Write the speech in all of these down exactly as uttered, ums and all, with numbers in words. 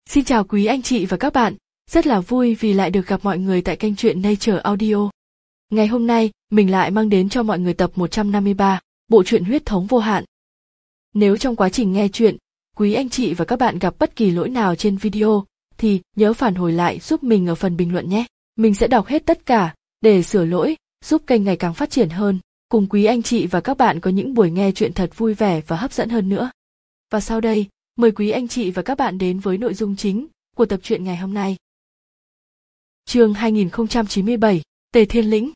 Xin chào quý anh chị và các bạn, rất là vui vì lại được gặp mọi người tại kênh truyện Nature Audio. Ngày hôm nay, mình lại mang đến cho mọi người tập một trăm năm mươi ba, bộ truyện Huyết thống vô hạn. Nếu trong quá trình nghe truyện, quý anh chị và các bạn gặp bất kỳ lỗi nào trên video, thì nhớ phản hồi lại giúp mình ở phần bình luận nhé. Mình sẽ đọc hết tất cả, để sửa lỗi, giúp kênh ngày càng phát triển hơn, cùng quý anh chị và các bạn có những buổi nghe truyện thật vui vẻ và hấp dẫn hơn nữa. Và sau đây, mời quý anh chị và các bạn đến với nội dung chính của tập truyện ngày hôm nay. Chương hai nghìn không trăm chín mươi bảy, Tề Thiên Lĩnh.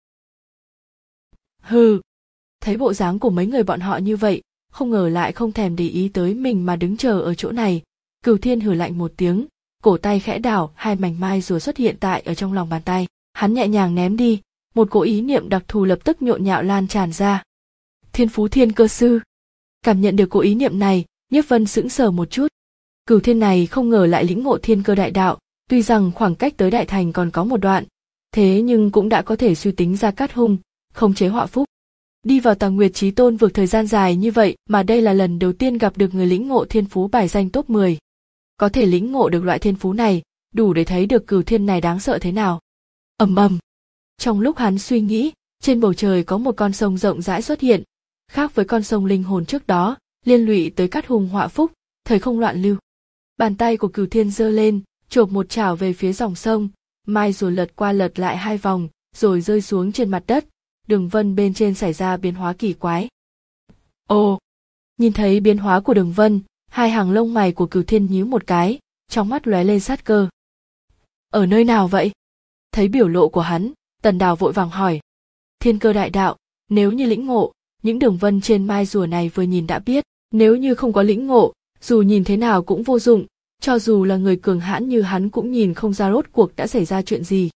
Hừ, thấy bộ dáng của mấy người bọn họ như vậy, không ngờ lại không thèm để ý tới mình mà đứng chờ ở chỗ này. Cửu Thiên hừ lạnh một tiếng, cổ tay khẽ đảo, hai mảnh mai rùa xuất hiện tại ở trong lòng bàn tay, hắn nhẹ nhàng ném đi, một cỗ ý niệm đặc thù lập tức nhộn nhạo lan tràn ra. Thiên Phú Thiên Cơ Sư. Cảm nhận được cỗ ý niệm này, Nhiếp Vân sững sờ một chút. Cửu Thiên này không ngờ lại lĩnh ngộ thiên cơ đại đạo, tuy rằng khoảng cách tới đại thành còn có một đoạn, thế nhưng cũng đã có thể suy tính ra cát hung, khống chế họa phúc. Đi vào Tà Nguyệt Chí Tôn vực thời gian dài như vậy mà đây là lần đầu tiên gặp được người lĩnh ngộ thiên phú bài danh top mười. Có thể lĩnh ngộ được loại thiên phú này, đủ để thấy được Cửu Thiên này đáng sợ thế nào. Ầm ầm. Trong lúc hắn suy nghĩ, trên bầu trời có một con sông rộng rãi xuất hiện, khác với con sông linh hồn trước đó, liên lụy tới cát hung họa phúc, thời không loạn lưu. Bàn tay của Cửu Thiên giơ lên, chộp một chảo về phía dòng sông, mai rùa lật qua lật lại hai vòng, rồi rơi xuống trên mặt đất, đường vân bên trên xảy ra biến hóa kỳ quái. Ồ! Nhìn thấy biến hóa của đường vân, hai hàng lông mày của Cửu Thiên nhíu một cái, trong mắt lóe lên sát cơ. Ở nơi nào vậy? Thấy biểu lộ của hắn, Tần Đào vội vàng hỏi. Thiên cơ đại đạo, nếu như lĩnh ngộ, những đường vân trên mai rùa này vừa nhìn đã biết, nếu như không có lĩnh ngộ, dù nhìn thế nào cũng vô dụng, cho dù là người cường hãn như hắn cũng nhìn không ra rốt cuộc đã xảy ra chuyện gì.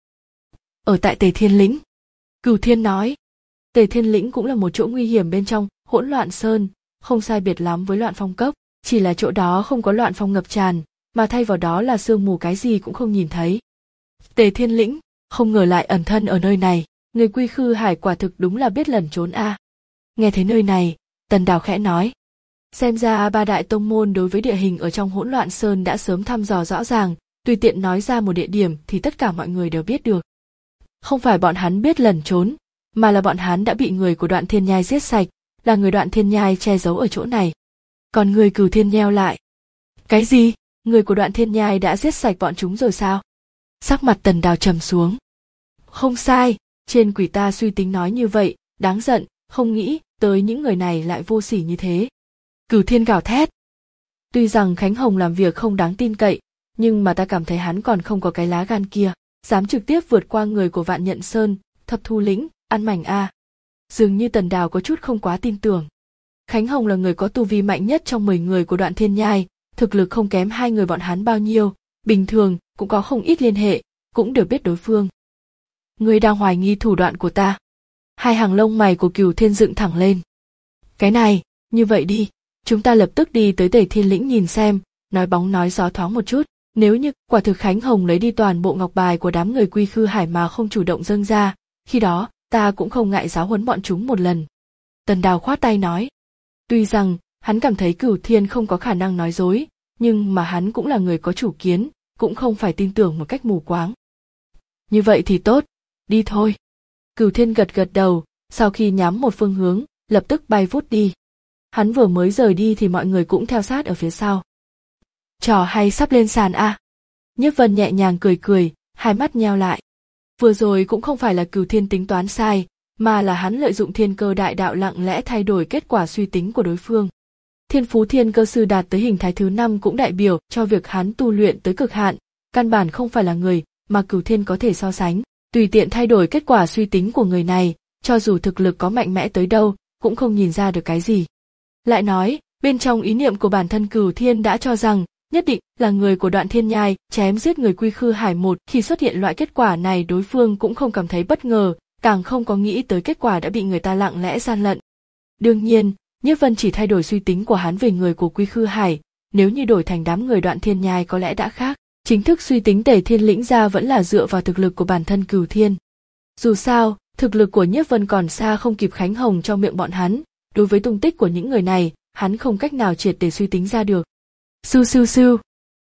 Ở tại Tề Thiên Lĩnh, Cửu Thiên nói. Tề Thiên Lĩnh cũng là một chỗ nguy hiểm bên trong Hỗn Loạn Sơn, không sai biệt lắm với Loạn Phong Cốc, chỉ là chỗ đó không có loạn phong ngập tràn, mà thay vào đó là sương mù cái gì cũng không nhìn thấy. Tề Thiên Lĩnh, không ngờ lại ẩn thân ở nơi này, người Quy Khư Hải quả thực đúng là biết lẩn trốn a. À. Nghe thấy nơi này, Tần Đào khẽ nói. Xem ra ba đại tông môn đối với địa hình ở trong Hỗn Loạn Sơn đã sớm thăm dò rõ ràng, tùy tiện nói ra một địa điểm thì tất cả mọi người đều biết được. Không phải bọn hắn biết lẩn trốn, mà là bọn hắn đã bị người của Đoạn Thiên Nhai giết sạch, là người Đoạn Thiên Nhai che giấu ở chỗ này. Còn người Cửu Thiên nheo lại. Cái gì? Người của Đoạn Thiên Nhai đã giết sạch bọn chúng rồi sao? Sắc mặt Tần Đào trầm xuống. Không sai, trên quỷ ta suy tính nói như vậy, đáng giận, không nghĩ tới những người này lại vô sỉ như thế. Cửu Thiên gào thét. Tuy rằng Khánh Hồng làm việc không đáng tin cậy, nhưng mà ta cảm thấy hắn còn không có cái lá gan kia, dám trực tiếp vượt qua người của Vạn Nhận Sơn, Thập Thu Lĩnh, ăn mảnh a. À. Dường như Tần Đào có chút không quá tin tưởng. Khánh Hồng là người có tu vi mạnh nhất trong mười người của Đoạn Thiên Nhai, thực lực không kém hai người bọn hắn bao nhiêu, bình thường cũng có không ít liên hệ, cũng đều biết đối phương. Ngươi đang hoài nghi thủ đoạn của ta? Hai hàng lông mày của Cửu Thiên dựng thẳng lên. Cái này, như vậy đi, chúng ta lập tức đi tới Tề Thiên Lĩnh nhìn xem, nói bóng nói gió thoáng một chút, nếu như quả thực Khánh Hồng lấy đi toàn bộ ngọc bài của đám người Quy Khư Hải mà không chủ động dâng ra, khi đó, ta cũng không ngại giáo huấn bọn chúng một lần. Tần Đào khoát tay nói. Tuy rằng, hắn cảm thấy Cửu Thiên không có khả năng nói dối, nhưng mà hắn cũng là người có chủ kiến, cũng không phải tin tưởng một cách mù quáng. Như vậy thì tốt, đi thôi. Cửu Thiên gật gật đầu, sau khi nhắm một phương hướng, lập tức bay vút đi. Hắn vừa mới rời đi thì mọi người cũng theo sát ở phía sau. Trò hay sắp lên sàn a. À? Nhiếp Vân nhẹ nhàng cười cười, hai mắt nheo lại. Vừa rồi cũng không phải là Cửu Thiên tính toán sai, mà là hắn lợi dụng thiên cơ đại đạo lặng lẽ thay đổi kết quả suy tính của đối phương. Thiên Phú Thiên Cơ Sư đạt tới hình thái thứ năm cũng đại biểu cho việc hắn tu luyện tới cực hạn, căn bản không phải là người mà Cửu Thiên có thể so sánh, tùy tiện thay đổi kết quả suy tính của người này, cho dù thực lực có mạnh mẽ tới đâu, cũng không nhìn ra được cái gì. Lại nói, bên trong ý niệm của bản thân Cửu Thiên đã cho rằng, nhất định là người của Đoạn Thiên Nhai chém giết người Quy Khư Hải một, khi xuất hiện loại kết quả này đối phương cũng không cảm thấy bất ngờ, càng không có nghĩ tới kết quả đã bị người ta lặng lẽ gian lận. Đương nhiên, Nhiếp Vân chỉ thay đổi suy tính của hắn về người của Quy Khư Hải, nếu như đổi thành đám người Đoạn Thiên Nhai có lẽ đã khác. Chính thức suy tính Tề Thiên Lĩnh ra vẫn là dựa vào thực lực của bản thân Cửu Thiên. Dù sao, thực lực của Nhiếp Vân còn xa không kịp Khánh Hồng trong miệng bọn hắn, đối với tung tích của những người này, hắn không cách nào triệt để suy tính ra được. Sưu sưu sưu.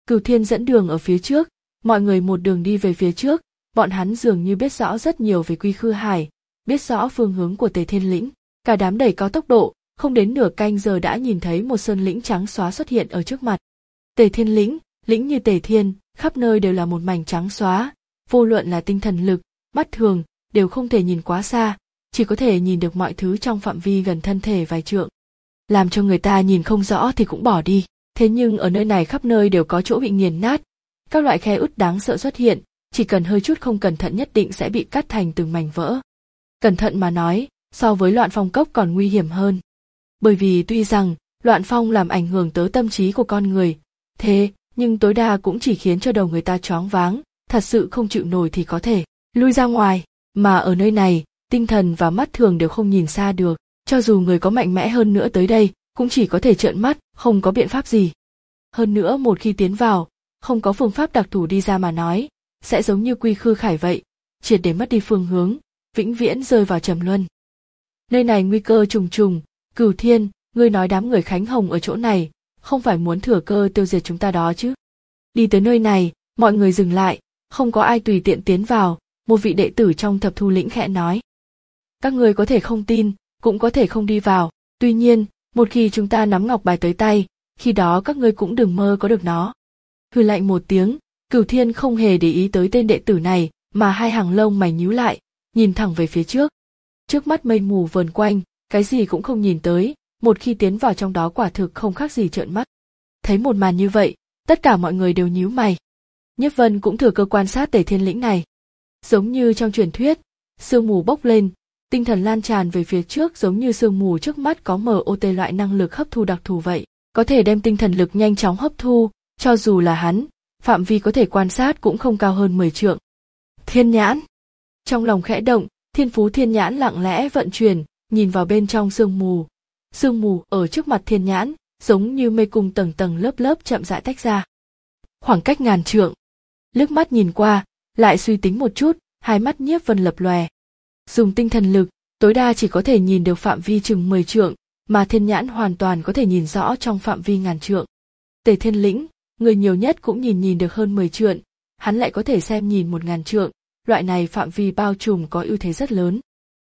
Cửu Thiên dẫn đường ở phía trước, mọi người một đường đi về phía trước, bọn hắn dường như biết rõ rất nhiều về Quy Khư Hải, biết rõ phương hướng của Tề Thiên Lĩnh, cả đám đẩy cao tốc độ, không đến nửa canh giờ đã nhìn thấy một sơn lĩnh trắng xóa xuất hiện ở trước mặt. Tề Thiên Lĩnh, lĩnh như Tề Thiên, khắp nơi đều là một mảnh trắng xóa, vô luận là tinh thần lực, mắt thường, đều không thể nhìn quá xa, chỉ có thể nhìn được mọi thứ trong phạm vi gần thân thể vài trượng. Làm cho người ta nhìn không rõ thì cũng bỏ đi, thế nhưng ở nơi này khắp nơi đều có chỗ bị nghiền nát, các loại khe ứt đáng sợ xuất hiện, chỉ cần hơi chút không cẩn thận nhất định sẽ bị cắt thành từng mảnh vỡ. Cẩn thận mà nói, so với loạn phong cốc còn nguy hiểm hơn. Bởi vì tuy rằng loạn phong làm ảnh hưởng tới tâm trí của con người, thế nhưng tối đa cũng chỉ khiến cho đầu người ta choáng váng, thật sự không chịu nổi thì có thể lui ra ngoài, mà ở nơi này, tinh thần và mắt thường đều không nhìn xa được, cho dù người có mạnh mẽ hơn nữa tới đây, cũng chỉ có thể trợn mắt, không có biện pháp gì. Hơn nữa một khi tiến vào, không có phương pháp đặc thù đi ra mà nói, sẽ giống như Quy Khư Khải vậy, triệt để mất đi phương hướng, vĩnh viễn rơi vào trầm luân. Nơi này nguy cơ trùng trùng, Cửu Thiên, ngươi nói đám người Khánh Hồng ở chỗ này, không phải muốn thừa cơ tiêu diệt chúng ta đó chứ? Đi tới nơi này, mọi người dừng lại, không có ai tùy tiện tiến vào, một vị đệ tử trong Thập Thu Lĩnh khẽ nói. Các ngươi có thể không tin, cũng có thể không đi vào, tuy nhiên, một khi chúng ta nắm ngọc bài tới tay, khi đó các ngươi cũng đừng mơ có được nó. Hừ lạnh một tiếng, Cửu Thiên không hề để ý tới tên đệ tử này, mà hai hàng lông mày nhíu lại, nhìn thẳng về phía trước. Trước mắt mây mù vờn quanh, cái gì cũng không nhìn tới, một khi tiến vào trong đó quả thực không khác gì trợn mắt. Thấy một màn như vậy, tất cả mọi người đều nhíu mày. Nhiếp Vân cũng thừa cơ quan sát Tề Thiên Lĩnh này. Giống như trong truyền thuyết, sương mù bốc lên, tinh thần lan tràn về phía trước giống như sương mù trước mắt có em o tê loại năng lực hấp thu đặc thù vậy, có thể đem tinh thần lực nhanh chóng hấp thu, cho dù là hắn, phạm vi có thể quan sát cũng không cao hơn mười trượng. Thiên nhãn. Trong lòng khẽ động, Thiên Phú Thiên Nhãn lặng lẽ vận chuyển, nhìn vào bên trong sương mù. Sương mù ở trước mặt Thiên Nhãn, giống như mây cung tầng tầng lớp lớp chậm rãi tách ra. Khoảng cách ngàn trượng. Liếc mắt nhìn qua, lại suy tính một chút, hai mắt Nhiếp Vân lập lòe. Dùng tinh thần lực, tối đa chỉ có thể nhìn được phạm vi chừng mười trượng, mà Thiên Nhãn hoàn toàn có thể nhìn rõ trong phạm vi ngàn trượng. Tề Thiên Lĩnh, người nhiều nhất cũng nhìn nhìn được hơn mười trượng, hắn lại có thể xem nhìn một ngàn trượng, loại này phạm vi bao trùm có ưu thế rất lớn.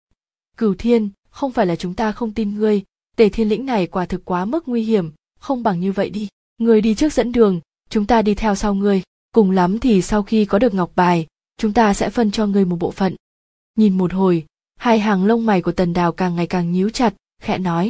Cửu Thiên, không phải là chúng ta không tin ngươi, Tề Thiên Lĩnh này quả thực quá mức nguy hiểm, không bằng như vậy đi, ngươi đi trước dẫn đường, chúng ta đi theo sau ngươi, cùng lắm thì sau khi có được ngọc bài, chúng ta sẽ phân cho ngươi một bộ phận. Nhìn một hồi, hai hàng lông mày của Tần Đào càng ngày càng nhíu chặt, khẽ nói.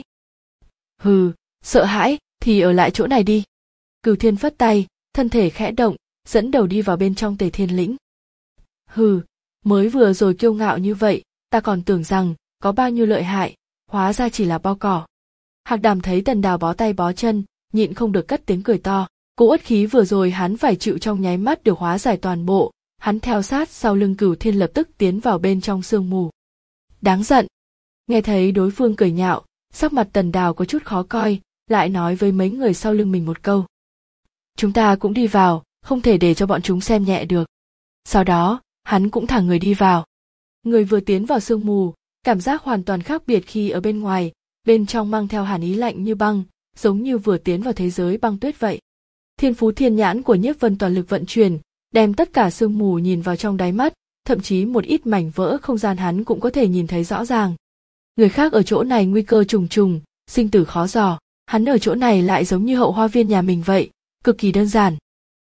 Hừ, sợ hãi, thì ở lại chỗ này đi. Cửu Thiên phất tay, thân thể khẽ động, dẫn đầu đi vào bên trong Tề Thiên Lĩnh. Hừ, mới vừa rồi kiêu ngạo như vậy, ta còn tưởng rằng có bao nhiêu lợi hại, hóa ra chỉ là bao cỏ. Hạc Đàm thấy Tần Đào bó tay bó chân, nhịn không được cất tiếng cười to. Cỗ uất khí vừa rồi hắn phải chịu trong nháy mắt được hóa giải toàn bộ, hắn theo sát sau lưng Cửu Thiên lập tức tiến vào bên trong sương mù. Đáng giận. Nghe thấy đối phương cười nhạo, sắc mặt Tần Đào có chút khó coi, lại nói với mấy người sau lưng mình một câu. Chúng ta cũng đi vào, không thể để cho bọn chúng xem nhẹ được. Sau đó, hắn cũng thả người đi vào. Người vừa tiến vào sương mù, cảm giác hoàn toàn khác biệt khi ở bên ngoài, bên trong mang theo hàn ý lạnh như băng, giống như vừa tiến vào thế giới băng tuyết vậy. Thiên Phú Thiên Nhãn của Nhiếp Vân toàn lực vận chuyển, đem tất cả sương mù nhìn vào trong đáy mắt, thậm chí một ít mảnh vỡ không gian hắn cũng có thể nhìn thấy rõ ràng. Người khác ở chỗ này nguy cơ trùng trùng, sinh tử khó dò, hắn ở chỗ này lại giống như hậu hoa viên nhà mình vậy, cực kỳ đơn giản.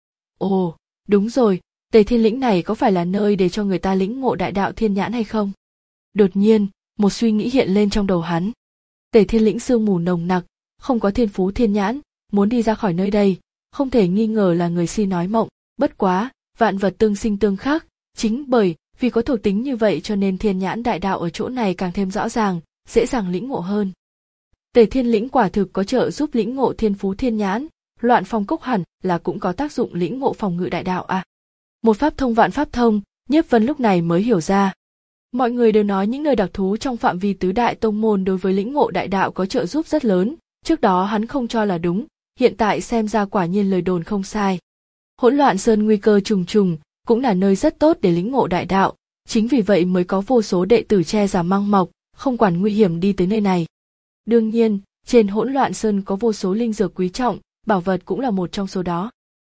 Ồ, đúng rồi, Tề Thiên Lĩnh này có phải là nơi để cho người ta lĩnh ngộ đại đạo thiên nhãn hay không? Đột nhiên, một suy nghĩ hiện lên trong đầu hắn. Tề Thiên Lĩnh sương mù nồng nặc, không có thiên phú thiên nhãn, muốn đi ra khỏi nơi đây, không thể nghi ngờ là người si nói mộng, bất quá, vạn vật tương sinh tương khắc, chính bởi vì có thuộc tính như vậy cho nên thiên nhãn đại đạo ở chỗ này càng thêm rõ ràng, dễ dàng lĩnh ngộ hơn. Tề Thiên Lĩnh quả thực có trợ giúp lĩnh ngộ thiên phú thiên nhãn, loạn phong cốc hẳn là cũng có tác dụng lĩnh ngộ phòng ngự đại đạo à. Một pháp thông vạn pháp thông, Nhiếp Vân lúc này mới hiểu ra. Mọi người đều nói những nơi đặc thú trong phạm vi tứ đại tông môn đối với lĩnh ngộ đại đạo có trợ giúp rất lớn, trước đó hắn không cho là đúng, hiện tại xem ra quả nhiên lời đồn không sai. Hỗn Loạn Sơn nguy cơ trùng trùng, cũng là nơi rất tốt để lĩnh ngộ đại đạo, chính vì vậy mới có vô số đệ tử che giả mang mọc, không quản nguy hiểm đi tới nơi này. Đương nhiên, trên Hỗn Loạn Sơn có vô số linh dược quý trọng, bảo vật cũng là một trong số đó.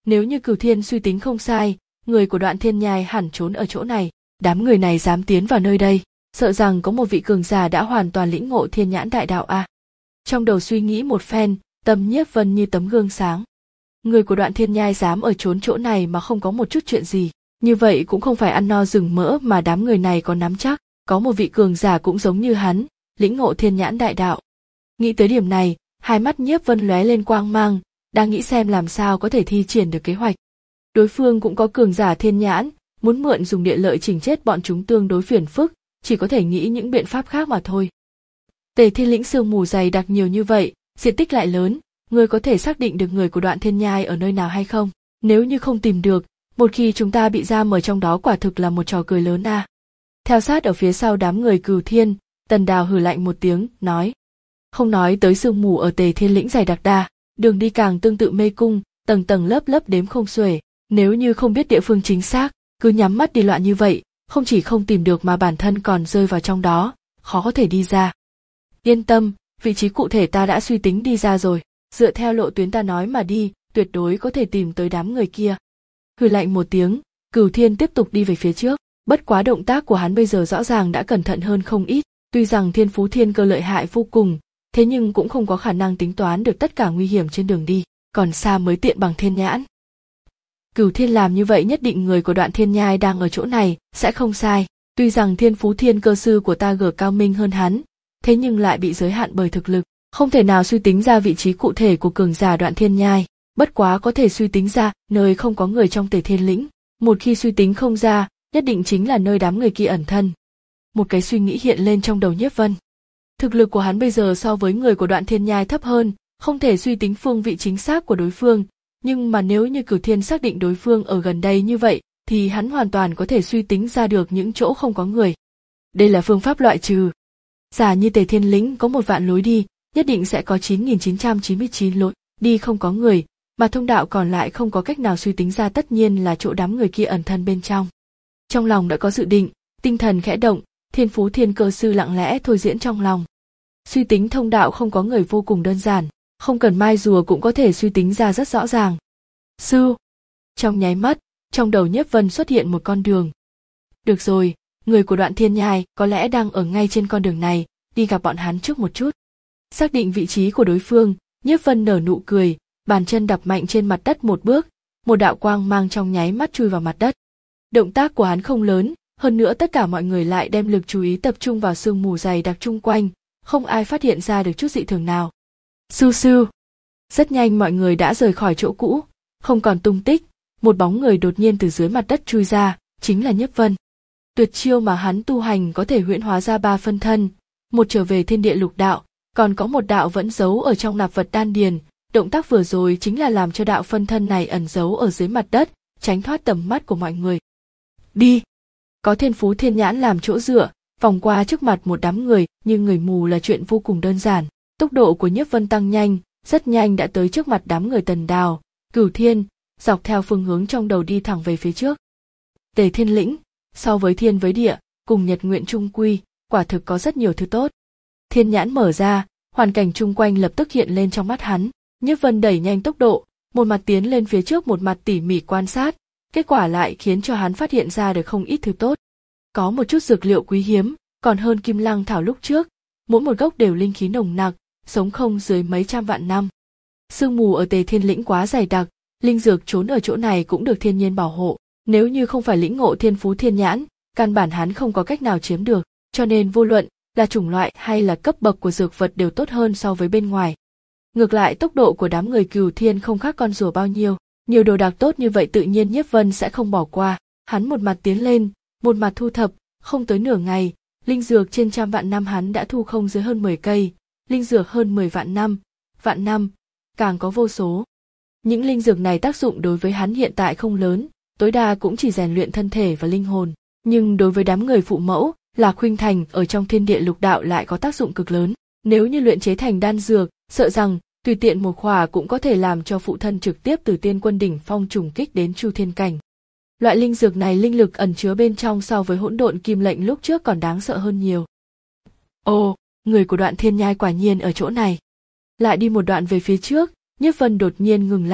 Nếu như Cửu Thiên suy tính không sai, người của Đoạn Thiên Nhai hẳn trốn ở chỗ này. Đám người này dám tiến vào nơi đây, sợ rằng có một vị cường giả đã hoàn toàn lĩnh ngộ thiên nhãn đại đạo a. À. Trong đầu suy nghĩ một phen, tâm Nhiếp Vân như tấm gương sáng. Người của Đoạn Thiên Nhai dám ở trốn chỗ này mà không có một chút chuyện gì, như vậy cũng không phải ăn no rừng mỡ mà đám người này có nắm chắc, có một vị cường giả cũng giống như hắn, lĩnh ngộ thiên nhãn đại đạo. Nghĩ tới điểm này, hai mắt Nhiếp Vân lóe lên quang mang, đang nghĩ xem làm sao có thể thi triển được kế hoạch. Đối phương cũng có cường giả thiên nhãn, muốn mượn dùng địa lợi chỉnh chết bọn chúng tương đối phiền phức, chỉ có thể nghĩ những biện pháp khác mà thôi. Tề Thiên lĩnh sương mù dày đặc nhiều như vậy, diện tích lại lớn, người có thể xác định được người của Đoạn Thiên Nhai ở nơi nào hay không? Nếu như không tìm được, một khi chúng ta bị giam ở trong đó quả thực là một trò cười lớn a. À. Theo sát ở phía sau đám người Cửu Thiên, Tần Đào hừ lạnh một tiếng, nói. Không nói tới sương mù ở Tề Thiên lĩnh dày đặc đa, đường đi càng tương tự mê cung, tầng tầng lớp lớp đếm không xuể, nếu như không biết địa phương chính xác, cứ nhắm mắt đi loạn như vậy, không chỉ không tìm được mà bản thân còn rơi vào trong đó, khó có thể đi ra. Yên tâm, vị trí cụ thể ta đã suy tính đi ra rồi, dựa theo lộ tuyến ta nói mà đi, tuyệt đối có thể tìm tới đám người kia. Hừ lạnh một tiếng, Cửu Thiên tiếp tục đi về phía trước, bất quá động tác của hắn bây giờ rõ ràng đã cẩn thận hơn không ít, tuy rằng thiên phú thiên cơ lợi hại vô cùng, thế nhưng cũng không có khả năng tính toán được tất cả nguy hiểm trên đường đi, còn xa mới tiện bằng thiên nhãn. Cửu Thiên làm như vậy nhất định người của Đoạn Thiên Nhai đang ở chỗ này, sẽ không sai, tuy rằng thiên phú thiên cơ sư của ta gở cao minh hơn hắn, thế nhưng lại bị giới hạn bởi thực lực, không thể nào suy tính ra vị trí cụ thể của cường giả Đoạn Thiên Nhai, bất quá có thể suy tính ra nơi không có người trong Tề Thiên lĩnh, một khi suy tính không ra, nhất định chính là nơi đám người kia ẩn thân. Một cái suy nghĩ hiện lên trong đầu Nhiếp Vân. Thực lực của hắn bây giờ so với người của Đoạn Thiên Nhai thấp hơn, không thể suy tính phương vị chính xác của đối phương, nhưng mà nếu như Cửu Thiên xác định đối phương ở gần đây như vậy, thì hắn hoàn toàn có thể suy tính ra được những chỗ không có người. Đây là phương pháp loại trừ. Giả như Tề Thiên lĩnh có một vạn lối đi, nhất định sẽ có chín nghìn chín trăm chín mươi chín lối đi không có người, mà thông đạo còn lại không có cách nào suy tính ra, tất nhiên là chỗ đám người kia ẩn thân bên trong. Trong lòng đã có dự định, tinh thần khẽ động, thiên phú thiên cơ sư lặng lẽ thôi diễn trong lòng. Suy tính thông đạo không có người vô cùng đơn giản, không cần mai rùa cũng có thể suy tính ra rất rõ ràng. Sư! Trong nháy mắt, trong đầu Nhiếp Vân xuất hiện một con đường. Được rồi, người của Đoạn Thiên Nhai có lẽ đang ở ngay trên con đường này, đi gặp bọn hắn trước một chút. Xác định vị trí của đối phương, Nhiếp Vân nở nụ cười, bàn chân đập mạnh trên mặt đất một bước, một đạo quang mang trong nháy mắt chui vào mặt đất. Động tác của hắn không lớn, hơn nữa tất cả mọi người lại đem lực chú ý tập trung vào sương mù dày đặc chung quanh, không ai phát hiện ra được chút dị thường nào. Sưu sưu. Rất nhanh mọi người đã rời khỏi chỗ cũ, không còn tung tích, một bóng người đột nhiên từ dưới mặt đất chui ra, chính là Nhiếp Vân. Tuyệt chiêu mà hắn tu hành có thể huyễn hóa ra ba phân thân, một trở về thiên địa lục đạo, còn có một đạo vẫn giấu ở trong nạp vật đan điền, động tác vừa rồi chính là làm cho đạo phân thân này ẩn giấu ở dưới mặt đất, tránh thoát tầm mắt của mọi người. Đi! Có thiên phú thiên nhãn làm chỗ dựa, vòng qua trước mặt một đám người, nhưng người mù là chuyện vô cùng đơn giản. Tốc độ của Nhiếp Vân tăng nhanh, rất nhanh đã tới trước mặt đám người Tần Đào, Cửu Thiên, dọc theo phương hướng trong đầu đi thẳng về phía trước. Tề Thiên lĩnh, so với thiên với địa, cùng nhật nguyện chung quy, quả thực có rất nhiều thứ tốt. Thiên nhãn mở ra, hoàn cảnh chung quanh lập tức hiện lên trong mắt hắn. Nhiếp Vân đẩy nhanh tốc độ, một mặt tiến lên phía trước một mặt tỉ mỉ quan sát, kết quả lại khiến cho hắn phát hiện ra được không ít thứ tốt. Có một chút dược liệu quý hiếm, còn hơn kim lăng thảo lúc trước, mỗi một gốc đều linh khí nồng nặc, sống không dưới mấy trăm vạn năm. Sương mù ở Tề Thiên lĩnh quá dày đặc, linh dược trốn ở chỗ này cũng được thiên nhiên bảo hộ, nếu như không phải lĩnh ngộ thiên phú thiên nhãn, căn bản hắn không có cách nào chiếm được, cho nên vô luận là chủng loại hay là cấp bậc của dược vật đều tốt hơn so với bên ngoài. Ngược lại tốc độ của đám người Cửu Thiên không khác con rùa bao nhiêu, nhiều đồ đạc tốt như vậy tự nhiên Nhiếp Vân sẽ không bỏ qua, hắn một mặt tiến lên, một mặt thu thập, không tới nửa ngày, linh dược trên trăm vạn năm hắn đã thu không dưới hơn mười cây, linh dược hơn mười vạn năm, vạn năm, càng có vô số. Những linh dược này tác dụng đối với hắn hiện tại không lớn, tối đa cũng chỉ rèn luyện thân thể và linh hồn, nhưng đối với đám người phụ mẫu, là khuynh thành ở trong thiên địa lục đạo lại có tác dụng cực lớn. Nếu như luyện chế thành đan dược, sợ rằng tùy tiện một khỏa cũng có thể làm cho phụ thân trực tiếp từ tiên quân đỉnh phong trùng kích đến chu thiên cảnh. Loại linh dược này linh lực ẩn chứa bên trong so với hỗn độn kim lệnh lúc trước còn đáng sợ hơn nhiều. Ồ, người của Đoạn Thiên Nhai quả nhiên ở chỗ này. Lại đi một đoạn về phía trước, Nhiếp Vân đột nhiên ngừng lại,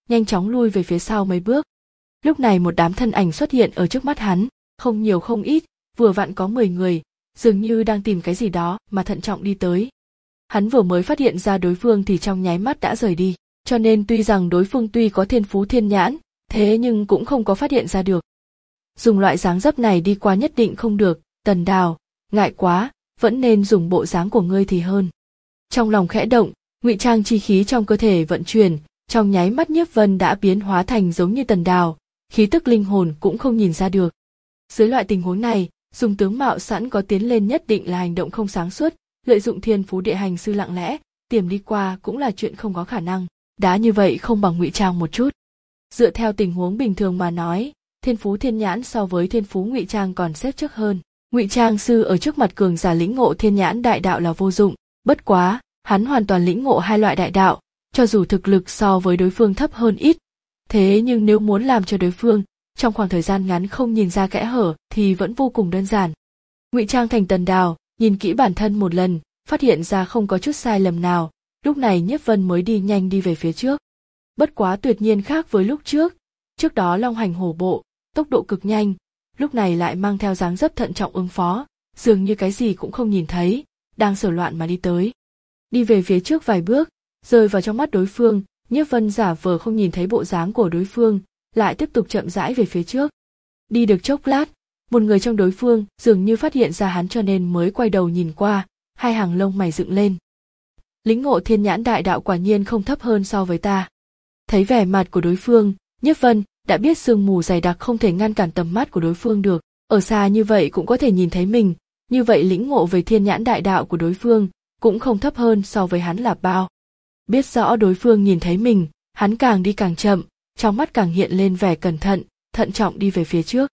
nhanh chóng lui về phía sau mấy bước. Lúc này một đám thân ảnh xuất hiện ở trước mắt hắn, không nhiều không ít, vừa vặn có mười người, dường như đang tìm cái gì đó mà thận trọng đi tới. Hắn vừa mới phát hiện ra đối phương thì trong nháy mắt đã rời đi, cho nên tuy rằng đối phương tuy có thiên phú thiên nhãn, thế nhưng cũng không có phát hiện ra được. Dùng loại dáng dấp này đi qua nhất định không được, Tần Đào, ngại quá, vẫn nên dùng bộ dáng của ngươi thì hơn. Trong lòng khẽ động, ngụy trang chi khí trong cơ thể vận chuyển, trong nháy mắt Nhiếp Vân đã biến hóa thành giống như Tần Đào, khí tức linh hồn cũng không nhìn ra được. Dưới loại tình huống này, dùng tướng mạo sẵn có tiến lên nhất định là hành động không sáng suốt, lợi dụng thiên phú địa hành sư lặng lẽ, tiềm đi qua cũng là chuyện không có khả năng. Đã như vậy không bằng ngụy trang một chút. Dựa theo tình huống bình thường mà nói, thiên phú thiên nhãn so với thiên phú ngụy trang còn xếp trước hơn. Ngụy trang sư ở trước mặt cường giả lĩnh ngộ thiên nhãn đại đạo là vô dụng, bất quá, hắn hoàn toàn lĩnh ngộ hai loại đại đạo, cho dù thực lực so với đối phương thấp hơn ít. Thế nhưng nếu muốn làm cho đối phương trong khoảng thời gian ngắn không nhìn ra kẽ hở thì vẫn vô cùng đơn giản. Ngụy trang thành Tần Đào, nhìn kỹ bản thân một lần, phát hiện ra không có chút sai lầm nào, lúc này Nhiếp Vân mới đi nhanh đi về phía trước. Bất quá tuyệt nhiên khác với lúc trước, trước đó long hành hổ bộ, tốc độ cực nhanh, lúc này lại mang theo dáng dấp thận trọng ứng phó, dường như cái gì cũng không nhìn thấy, đang sở loạn mà đi tới. Đi về phía trước vài bước, rơi vào trong mắt đối phương, Nhiếp Vân giả vờ không nhìn thấy bộ dáng của đối phương, lại tiếp tục chậm rãi về phía trước. Đi được chốc lát, một người trong đối phương dường như phát hiện ra hắn cho nên mới quay đầu nhìn qua, hai hàng lông mày dựng lên. Lĩnh ngộ thiên nhãn đại đạo quả nhiên không thấp hơn so với ta. Thấy vẻ mặt của đối phương, Nhiếp Vân đã biết sương mù dày đặc không thể ngăn cản tầm mắt của đối phương được, ở xa như vậy cũng có thể nhìn thấy mình, như vậy lĩnh ngộ về thiên nhãn đại đạo của đối phương cũng không thấp hơn so với hắn là bao. Biết rõ đối phương nhìn thấy mình, hắn càng đi càng chậm, trong mắt càng hiện lên vẻ cẩn thận, thận trọng đi về phía trước.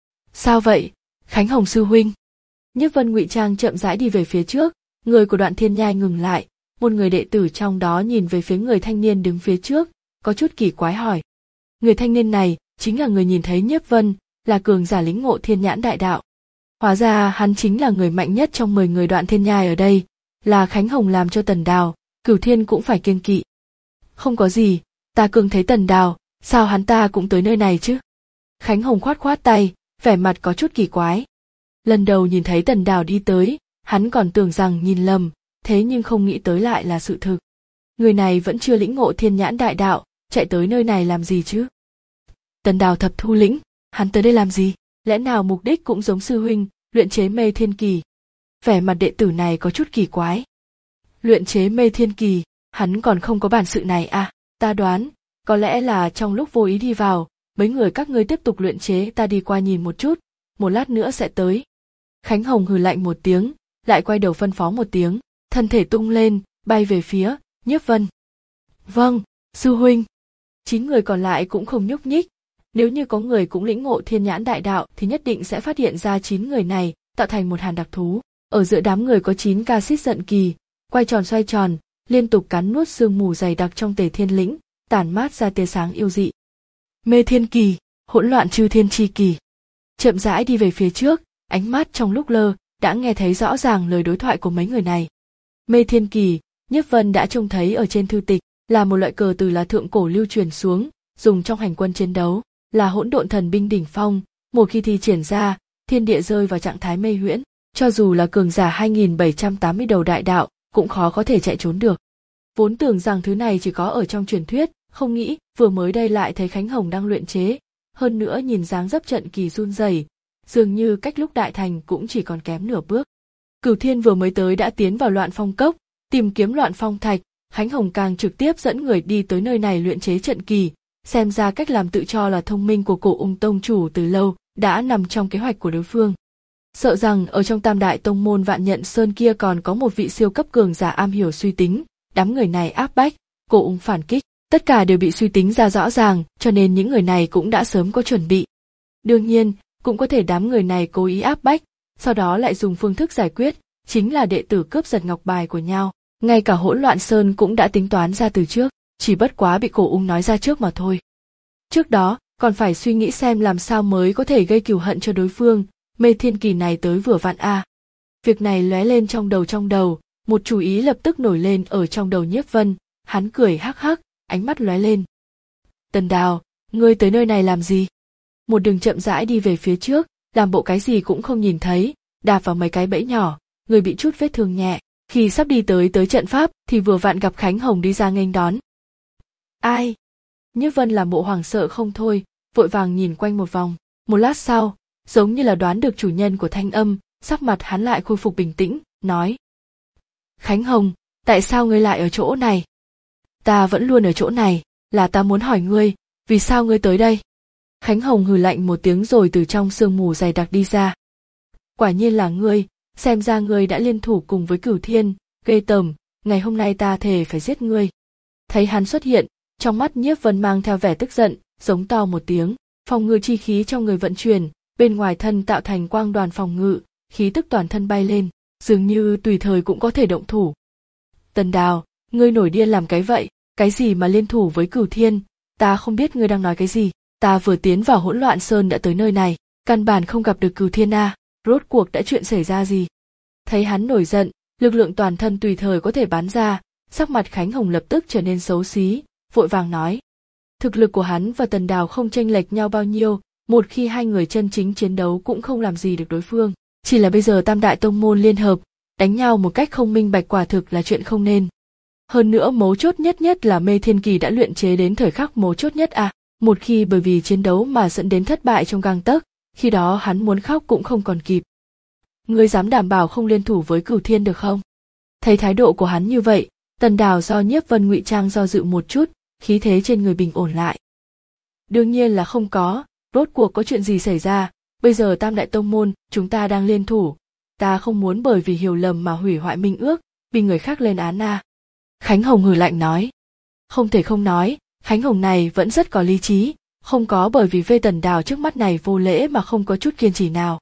Sao vậy, Khánh Hồng sư huynh? Nhiếp Vân ngụy trang chậm rãi đi về phía trước, người của Đoạn Thiên Nhai ngừng lại, một người đệ tử trong đó nhìn về phía người thanh niên đứng phía trước, có chút kỳ quái hỏi. Người thanh niên này chính là người nhìn thấy Nhiếp Vân, là cường giả lĩnh ngộ thiên nhãn đại đạo. Hóa ra hắn chính là người mạnh nhất trong mười người Đoạn Thiên Nhai ở đây, là Khánh Hồng làm cho Tần Đào, Cửu Thiên cũng phải kiêng kỵ. Không có gì, ta cường thấy Tần Đào, sao hắn ta cũng tới nơi này chứ? Khánh Hồng khoát khoát tay, vẻ mặt có chút kỳ quái. Lần đầu nhìn thấy Tần Đào đi tới, hắn còn tưởng rằng nhìn lầm, thế nhưng không nghĩ tới lại là sự thực. Người này vẫn chưa lĩnh ngộ thiên nhãn đại đạo, chạy tới nơi này làm gì chứ? Tần Đào thập thu lĩnh, hắn tới đây làm gì? Lẽ nào mục đích cũng giống sư huynh, luyện chế mê thiên kỳ? Vẻ mặt đệ tử này có chút kỳ quái. Luyện chế mê thiên kỳ, hắn còn không có bản sự này à? Ta đoán, có lẽ là trong lúc vô ý đi vào, mấy người các ngươi tiếp tục luyện chế, ta đi qua nhìn một chút, một lát nữa sẽ tới. Khánh Hồng hừ lạnh một tiếng, lại quay đầu phân phó một tiếng, thân thể tung lên, bay về phía Nhiếp Vân. Vâng, sư huynh. Chín người còn lại cũng không nhúc nhích, nếu như có người cũng lĩnh ngộ thiên nhãn đại đạo thì nhất định sẽ phát hiện ra chín người này tạo thành một hàn đặc thú. Ở giữa đám người có chín ca xít giận kỳ, quay tròn xoay tròn, liên tục cắn nuốt sương mù dày đặc trong Tề Thiên lĩnh, tản mát ra tia sáng yêu dị. Mê thiên kỳ, hỗn loạn chư thiên chi kỳ. Chậm rãi đi về phía trước, ánh mắt trong lúc lơ đã nghe thấy rõ ràng lời đối thoại của mấy người này. Mê thiên kỳ, Nhiếp Vân đã trông thấy ở trên thư tịch, là một loại cờ từ là thượng cổ lưu truyền xuống, dùng trong hành quân chiến đấu, là hỗn độn thần binh đỉnh phong, một khi thi triển ra, thiên địa rơi vào trạng thái mê huyễn, cho dù là cường giả hai nghìn bảy trăm tám mươi đầu đại đạo, cũng khó có thể chạy trốn được. Vốn tưởng rằng thứ này chỉ có ở trong truyền thuyết, không nghĩ vừa mới đây lại thấy Khánh Hồng đang luyện chế, hơn nữa nhìn dáng dấp trận kỳ run rẩy, dường như cách lúc đại thành cũng chỉ còn kém nửa bước. Cửu Thiên vừa mới tới đã tiến vào Loạn Phong cốc, tìm kiếm Loạn Phong thạch, Khánh Hồng càng trực tiếp dẫn người đi tới nơi này luyện chế trận kỳ, xem ra cách làm tự cho là thông minh của Cổ Ung tông chủ từ lâu đã nằm trong kế hoạch của đối phương. Sợ rằng ở trong Tam đại tông môn Vạn Nhận Sơn kia còn có một vị siêu cấp cường giả am hiểu suy tính, đám người này áp bách, Cổ Ung phản kích, tất cả đều bị suy tính ra rõ ràng, cho nên những người này cũng đã sớm có chuẩn bị. Đương nhiên, cũng có thể đám người này cố ý áp bách, sau đó lại dùng phương thức giải quyết, chính là đệ tử cướp giật ngọc bài của nhau. Ngay cả Hỗn Loạn Sơn cũng đã tính toán ra từ trước, chỉ bất quá bị Cổ Ung nói ra trước mà thôi. Trước đó, còn phải suy nghĩ xem làm sao mới có thể gây cừu hận cho đối phương, mê thiên kỳ này tới vừa vặn a. À. Việc này lóe lên trong đầu trong đầu, một chủ ý lập tức nổi lên ở trong đầu Nhiếp Vân, hắn cười hắc hắc, ánh mắt lóe lên. Tần Đào, ngươi tới nơi này làm gì? Một đường chậm rãi đi về phía trước, làm bộ cái gì cũng không nhìn thấy, đạp vào mấy cái bẫy nhỏ, người bị chút vết thương nhẹ. Khi sắp đi tới tới trận pháp thì vừa vặn gặp Khánh Hồng đi ra nghênh đón. Ai? Nhiếp Vân làm bộ hoảng sợ không thôi, vội vàng nhìn quanh một vòng. Một lát sau, giống như là đoán được chủ nhân của thanh âm, sắc mặt hắn lại khôi phục bình tĩnh, nói. Khánh Hồng, tại sao ngươi lại ở chỗ này? Ta vẫn luôn ở chỗ này, là ta muốn hỏi ngươi, vì sao ngươi tới đây? Khánh Hồng hừ lạnh một tiếng rồi từ trong sương mù dày đặc đi ra. Quả nhiên là ngươi, xem ra ngươi đã liên thủ cùng với Cửu Thiên, ghê tởm, ngày hôm nay ta thề phải giết ngươi. Thấy hắn xuất hiện, trong mắt Nhiếp Vân mang theo vẻ tức giận, giống to một tiếng, phòng ngự chi khí trong người vận chuyển, bên ngoài thân tạo thành quang đoàn phòng ngự, khí tức toàn thân bay lên, dường như tùy thời cũng có thể động thủ. Tần Đào, ngươi nổi điên làm cái vậy, cái gì mà liên thủ với Cửu Thiên, ta không biết ngươi đang nói cái gì, ta vừa tiến vào Hỗn Loạn Sơn đã tới nơi này, căn bản không gặp được Cửu Thiên a, rốt cuộc đã chuyện xảy ra gì? Thấy hắn nổi giận, lực lượng toàn thân tùy thời có thể bắn ra, sắc mặt Khánh Hồng lập tức trở nên xấu xí, vội vàng nói. Thực lực của hắn và Tần Đào không chênh lệch nhau bao nhiêu, một khi hai người chân chính chiến đấu cũng không làm gì được đối phương, chỉ là bây giờ Tam Đại Tông Môn liên hợp, đánh nhau một cách không minh bạch quả thực là chuyện không nên. Hơn nữa mấu chốt nhất nhất là Mê Thiên Kỳ đã luyện chế đến thời khắc mấu chốt nhất à, một khi bởi vì chiến đấu mà dẫn đến thất bại trong gang tấc, khi đó hắn muốn khóc cũng không còn kịp. Ngươi dám đảm bảo không liên thủ với Cửu Thiên được không? Thấy thái độ của hắn như vậy, Tần Đào do Nhiếp Vân ngụy trang do dự một chút, khí thế trên người bình ổn lại. Đương nhiên là không có, rốt cuộc có chuyện gì xảy ra, bây giờ Tam Đại Tông Môn, chúng ta đang liên thủ, ta không muốn bởi vì hiểu lầm mà hủy hoại minh ước, vì người khác lên án à. Khánh Hồng hừ lạnh nói. Không thể không nói, Khánh Hồng này vẫn rất có lý trí, không có bởi vì vê Tần Đào trước mắt này vô lễ mà không có chút kiên trì nào.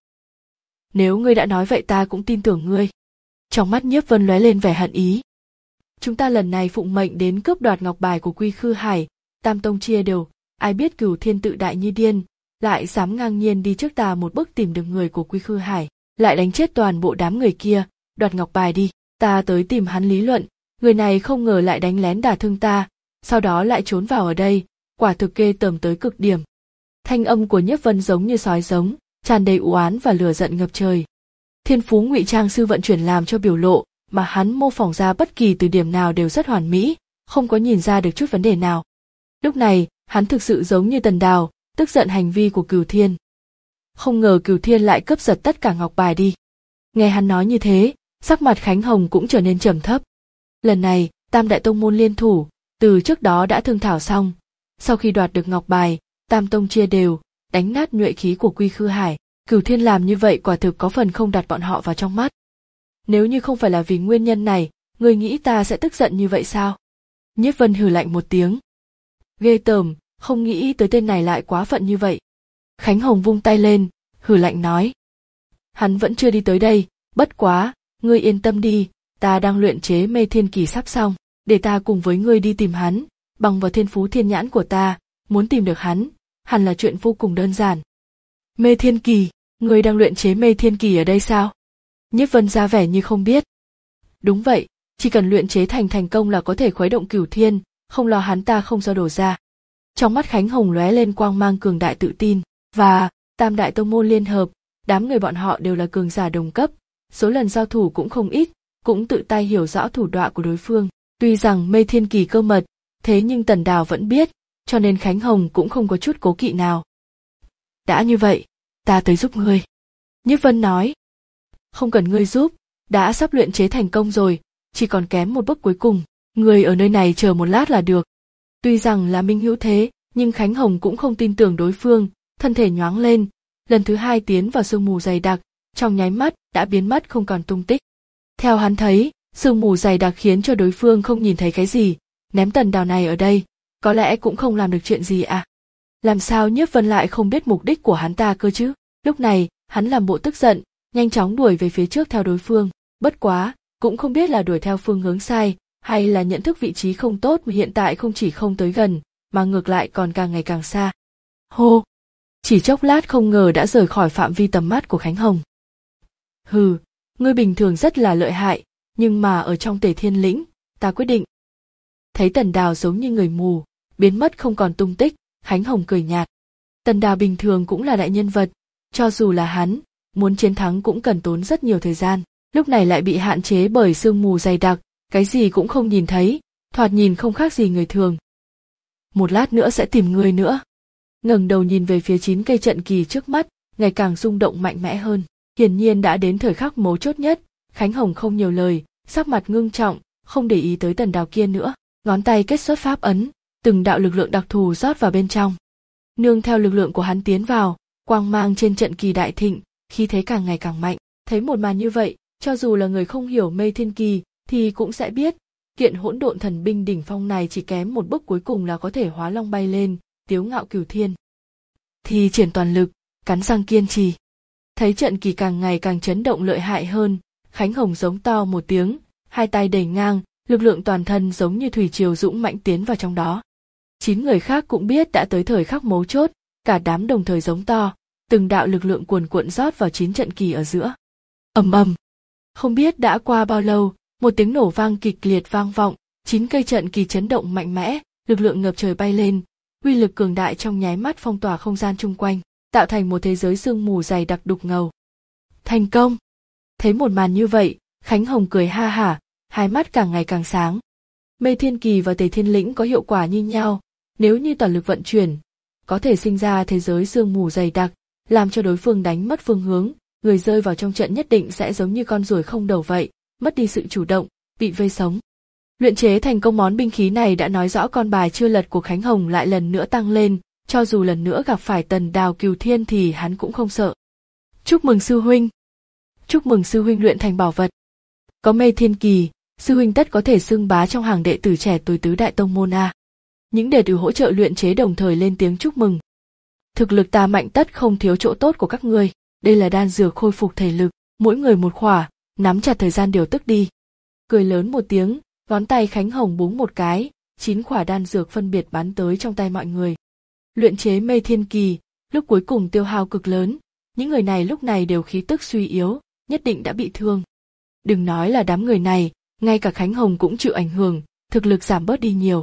Nếu ngươi đã nói vậy ta cũng tin tưởng ngươi. Trong mắt Nhiếp Vân lóe lên vẻ hận ý. Chúng ta lần này phụng mệnh đến cướp đoạt ngọc bài của Quy Khư Hải, Tam Tông chia đều, ai biết Cửu Thiên tự đại như điên, lại dám ngang nhiên đi trước ta một bước tìm được người của Quy Khư Hải, lại đánh chết toàn bộ đám người kia, đoạt ngọc bài đi, ta tới tìm hắn lý luận, người này không ngờ lại đánh lén đả thương ta, sau đó lại trốn vào ở đây, quả thực ghê tởm tới cực điểm. Thanh âm của Nhiếp Vân giống như sói giống, tràn đầy u oán và lửa giận ngập trời. Thiên phú ngụy trang sư vận chuyển làm cho biểu lộ mà hắn mô phỏng ra bất kỳ từ điểm nào đều rất hoàn mỹ, không có nhìn ra được chút vấn đề nào. Lúc này, hắn thực sự giống như Tần Đào, tức giận hành vi của Cửu Thiên. Không ngờ Cửu Thiên lại cướp giật tất cả ngọc bài đi. Nghe hắn nói như thế, sắc mặt Khánh Hồng cũng trở nên trầm thấp. Lần này, Tam Đại Tông Môn liên thủ, từ trước đó đã thương thảo xong. Sau khi đoạt được ngọc bài, Tam Tông chia đều, đánh nát nhuệ khí của Quy Khư Hải. Cửu Thiên làm như vậy quả thực có phần không đặt bọn họ vào trong mắt. Nếu như không phải là vì nguyên nhân này, ngươi nghĩ ta sẽ tức giận như vậy sao? Nhiếp Vân hừ lạnh một tiếng. Ghê tởm, không nghĩ tới tên này lại quá phận như vậy. Khánh Hồng vung tay lên, hừ lạnh nói. Hắn vẫn chưa đi tới đây, bất quá, ngươi yên tâm đi, ta đang luyện chế Mê Thiên Kỳ sắp xong, để ta cùng với ngươi đi tìm hắn, bằng vào thiên phú thiên nhãn của ta, muốn tìm được hắn, hẳn là chuyện vô cùng đơn giản. Mê Thiên Kỳ, ngươi đang luyện chế Mê Thiên Kỳ ở đây sao? Nhiếp Vân ra vẻ như không biết. Đúng vậy, chỉ cần luyện chế thành thành công là có thể khuấy động Cửu Thiên, không lo hắn ta không do đổ ra. Trong mắt Khánh Hồng lóe lên quang mang cường đại tự tin, và Tam Đại Tông Môn liên hợp, đám người bọn họ đều là cường giả đồng cấp, số lần giao thủ cũng không ít, cũng tự tay hiểu rõ thủ đoạn của đối phương. Tuy rằng Mê Thiên Kỳ cơ mật, thế nhưng Tần Đào vẫn biết, cho nên Khánh Hồng cũng không có chút cố kỵ nào. Đã như vậy, ta tới giúp ngươi. Nhiếp Vân nói. Không cần ngươi giúp, đã sắp luyện chế thành công rồi, chỉ còn kém một bước cuối cùng, ngươi ở nơi này chờ một lát là được. Tuy rằng là minh hữu thế, nhưng Khánh Hồng cũng không tin tưởng đối phương, thân thể nhoáng lên, lần thứ hai tiến vào sương mù dày đặc, trong nháy mắt đã biến mất không còn tung tích. Theo hắn thấy, sương mù dày đặc khiến cho đối phương không nhìn thấy cái gì, ném Tần Đào này ở đây, có lẽ cũng không làm được chuyện gì à. Làm sao Nhiếp Vân lại không biết mục đích của hắn ta cơ chứ? Lúc này, hắn làm bộ tức giận, nhanh chóng đuổi về phía trước theo đối phương, bất quá, cũng không biết là đuổi theo phương hướng sai, hay là nhận thức vị trí không tốt mà hiện tại không chỉ không tới gần, mà ngược lại còn càng ngày càng xa. Hô! Chỉ chốc lát không ngờ đã rời khỏi phạm vi tầm mắt của Khánh Hồng. Hừ, ngươi bình thường rất là lợi hại, nhưng mà ở trong Tề Thiên Lĩnh, ta quyết định. Thấy Tần Đào giống như người mù, biến mất không còn tung tích. Khánh Hồng cười nhạt. Tần Đào bình thường cũng là đại nhân vật, cho dù là hắn, muốn chiến thắng cũng cần tốn rất nhiều thời gian, lúc này lại bị hạn chế bởi sương mù dày đặc, cái gì cũng không nhìn thấy, thoạt nhìn không khác gì người thường. Một lát nữa sẽ tìm người nữa. Ngẩng đầu nhìn về phía chín cây trận kỳ trước mắt, ngày càng rung động mạnh mẽ hơn. Hiển nhiên đã đến thời khắc mấu chốt nhất. Khánh Hồng không nhiều lời, sắc mặt ngưng trọng, không để ý tới Tần Đào kia nữa, ngón tay kết xuất pháp ấn, từng đạo lực lượng đặc thù rót vào bên trong. Nương theo lực lượng của hắn tiến vào, quang mang trên trận kỳ đại thịnh, khí thế càng ngày càng mạnh. Thấy một màn như vậy, cho dù là người không hiểu Mây Thiên Kỳ thì cũng sẽ biết, kiện hỗn độn thần binh đỉnh phong này chỉ kém một bước cuối cùng là có thể hóa long bay lên, tiếu ngạo cửu thiên. Thì triển toàn lực, cắn răng kiên trì. Thấy trận kỳ càng ngày càng chấn động lợi hại hơn, Khánh Hồng giống to một tiếng, hai tay đẩy ngang, lực lượng toàn thân giống như thủy triều dũng mãnh tiến vào trong đó. Chín người khác cũng biết đã tới thời khắc mấu chốt, cả đám đồng thời giống to, từng đạo lực lượng cuồn cuộn rót vào chín trận kỳ ở giữa. Ầm ầm. Không biết đã qua bao lâu, một tiếng nổ vang kịch liệt vang vọng, chín cây trận kỳ chấn động mạnh mẽ, lực lượng ngập trời bay lên, uy lực cường đại trong nháy mắt phong tỏa không gian chung quanh, tạo thành một thế giới sương mù dày đặc đục ngầu. Thành công! Thấy một màn như vậy, Khánh Hồng cười ha hả, hai mắt càng ngày càng sáng. Mây Thiên Kỳ và Tề Thiên Lĩnh có hiệu quả như nhau, nếu như toàn lực vận chuyển, có thể sinh ra thế giới sương mù dày đặc, làm cho đối phương đánh mất phương hướng, người rơi vào trong trận nhất định sẽ giống như con ruồi không đầu vậy, mất đi sự chủ động, bị vây sống. Luyện chế thành công món binh khí này đã nói rõ con bài chưa lật của Khánh Hồng lại lần nữa tăng lên, cho dù lần nữa gặp phải Tần Đào Cửu Thiên thì hắn cũng không sợ. Chúc mừng sư huynh! Chúc mừng sư huynh luyện thành bảo vật. Có Mây Thiên Kỳ, sư huynh tất có thể xưng bá trong hàng đệ tử trẻ tuổi tứ đại tông môn a. Những đệ tử hỗ trợ luyện chế đồng thời lên tiếng chúc mừng. Thực lực ta mạnh tất không thiếu chỗ tốt của các ngươi, đây là đan dược khôi phục thể lực, mỗi người một khỏa, nắm chặt thời gian điều tức đi. Cười lớn một tiếng, ngón tay Khánh Hồng búng một cái, chín khỏa đan dược phân biệt bắn tới trong tay mọi người. Luyện chế Mây Thiên Kỳ, lúc cuối cùng tiêu hao cực lớn, những người này lúc này đều khí tức suy yếu, nhất định đã bị thương. Đừng nói là đám người này, ngay cả Khánh Hồng cũng chịu ảnh hưởng, thực lực giảm bớt đi nhiều.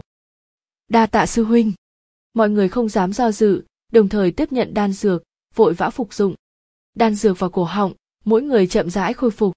Đa tạ sư huynh. Mọi người không dám do dự, đồng thời tiếp nhận đan dược, vội vã phục dụng. Đan dược vào cổ họng, mỗi người chậm rãi khôi phục.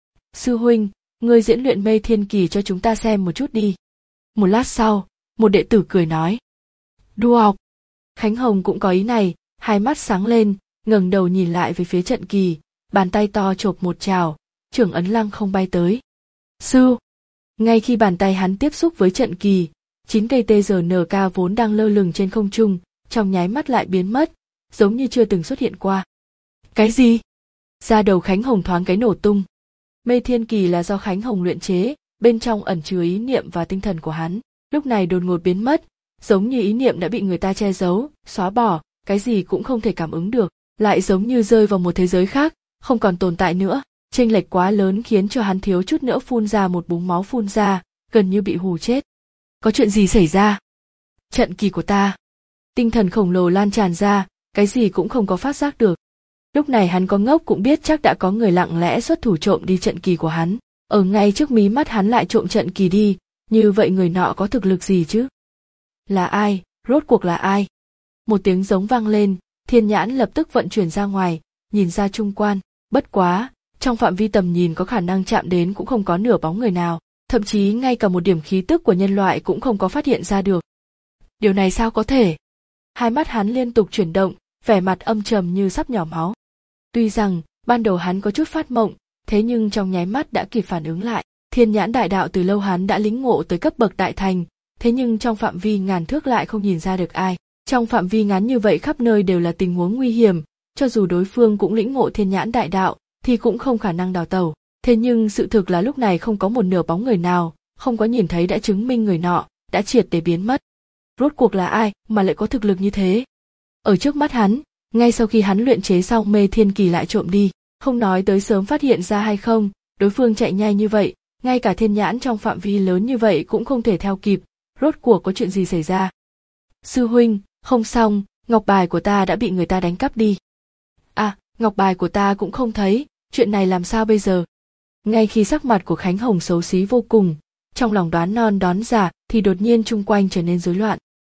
Sư huynh, ngươi diễn luyện Mây Thiên Kỳ cho chúng ta xem một chút đi. Một lát sau, một đệ tử cười nói. Đua học. Khánh Hồng cũng có ý này, hai mắt sáng lên, ngẩng đầu nhìn lại về phía trận kỳ, bàn tay to chộp một trào, trưởng ấn lăng không bay tới. Sư! Ngay khi bàn tay hắn tiếp xúc với trận kỳ, chín cây tê giê en ca vốn đang lơ lửng trên không trung, trong nháy mắt lại biến mất, giống như chưa từng xuất hiện qua. Cái gì? Da đầu Khánh Hồng thoáng cái nổ tung. Mây Thiên Kỳ là do Khánh Hồng luyện chế, bên trong ẩn chứa ý niệm và tinh thần của hắn, lúc này đột ngột biến mất, giống như ý niệm đã bị người ta che giấu, xóa bỏ, cái gì cũng không thể cảm ứng được, lại giống như rơi vào một thế giới khác, không còn tồn tại nữa. Chênh lệch quá lớn khiến cho hắn thiếu chút nữa phun ra một búng máu phun ra, gần như bị hù chết. Có chuyện gì xảy ra? Trận kỳ của ta. Tinh thần khổng lồ lan tràn ra, cái gì cũng không có phát giác được. Lúc này hắn có ngốc cũng biết chắc đã có người lặng lẽ xuất thủ trộm đi trận kỳ của hắn. Ở ngay trước mí mắt hắn lại trộm trận kỳ đi, như vậy người nọ có thực lực gì chứ? Là ai? Rốt cuộc là ai? Một tiếng giống vang lên, Thiên Nhãn lập tức vận chuyển ra ngoài, nhìn ra chung quanh, bất quá. Trong phạm vi tầm nhìn có khả năng chạm đến cũng không có nửa bóng người nào, thậm chí ngay cả một điểm khí tức của nhân loại cũng không có phát hiện ra được. Điều này sao có thể? Hai mắt hắn liên tục chuyển động, vẻ mặt âm trầm như sắp nhỏ máu. Tuy rằng, ban đầu hắn có chút phát mộng, thế nhưng trong nháy mắt đã kịp phản ứng lại. Thiên Nhãn đại đạo từ lâu hắn đã lĩnh ngộ tới cấp bậc đại thành, thế nhưng trong phạm vi ngàn thước lại không nhìn ra được ai. Trong phạm vi ngắn như vậy khắp nơi đều là tình huống nguy hiểm, cho dù đối phương cũng lĩnh ngộ Thiên Nhãn đại đạo, thì cũng không khả năng đào tẩu. Thế nhưng sự thực là lúc này không có một nửa bóng người nào, không có nhìn thấy đã chứng minh người nọ đã triệt để biến mất. Rốt cuộc là ai mà lại có thực lực như thế? Ở trước mắt hắn, ngay sau khi hắn luyện chế xong Mây Thiên Kỳ lại trộm đi, không nói tới sớm phát hiện ra hay không, đối phương chạy nhanh như vậy, ngay cả Thiên Nhãn trong phạm vi lớn như vậy cũng không thể theo kịp, rốt cuộc có chuyện gì xảy ra? Sư huynh, không xong, ngọc bài của ta đã bị người ta đánh cắp đi. À, ngọc bài của ta cũng không thấy, chuyện này làm sao bây giờ? Ngay khi sắc mặt của Khánh Hồng xấu xí vô cùng, trong lòng đoán non đoán giả thì đột nhiên chung quanh trở nên rối loạn,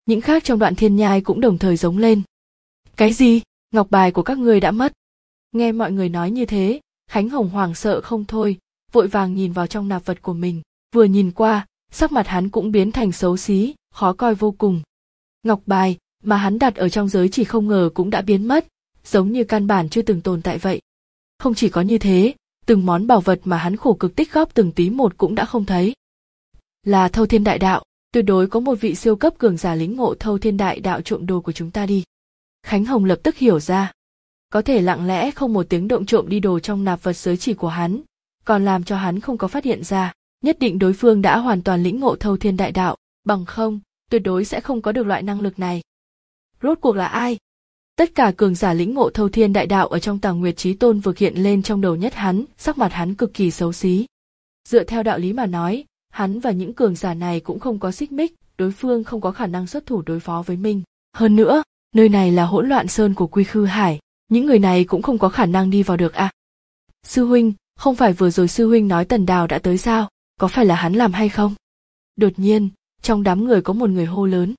Những khác trong Đoạn Thiên Nhai cũng đồng thời giống lên. Cái gì? Ngọc bài của các ngươi đã mất. Nghe mọi người nói như thế, Khánh Hồng hoảng sợ không thôi, vội vàng nhìn vào trong nạp vật của mình. Vừa nhìn qua, sắc mặt hắn cũng biến thành xấu xí, khó coi vô cùng. Ngọc bài mà hắn đặt ở trong giới chỉ không ngờ cũng đã biến mất, giống như căn bản chưa từng tồn tại vậy. Không chỉ có như thế, từng món bảo vật mà hắn khổ cực tích góp từng tí một cũng đã không thấy. Là Thâu Thiên Đại Đạo, tuyệt đối có một vị siêu cấp cường giả lĩnh ngộ Thâu Thiên Đại Đạo trộm đồ của chúng ta đi. Khánh Hồng lập tức hiểu ra. Có thể lặng lẽ không một tiếng động trộm đi đồ trong nạp vật giới chỉ của hắn, còn làm cho hắn không có phát hiện ra, nhất định đối phương đã hoàn toàn lĩnh ngộ Thâu Thiên Đại Đạo, bằng không, tuyệt đối sẽ không có được loại năng lực này. Rốt cuộc là ai? Tất cả cường giả lĩnh ngộ Thâu Thiên Đại Đạo ở trong Tàng Nguyệt Chí Tôn vực hiện lên trong đầu nhất hắn, sắc mặt hắn cực kỳ xấu xí. Dựa theo đạo lý mà nói, hắn và những cường giả này cũng không có xích mích, đối phương không có khả năng xuất thủ đối phó với mình. Hơn nữa, nơi này là Hỗn Loạn Sơn của Quy Khư Hải, những người này cũng không có khả năng đi vào được à? Sư huynh, không phải vừa rồi sư huynh nói Tần Đào đã tới sao? Có phải là hắn làm hay không? Đột nhiên, trong đám người có một người hô lớn.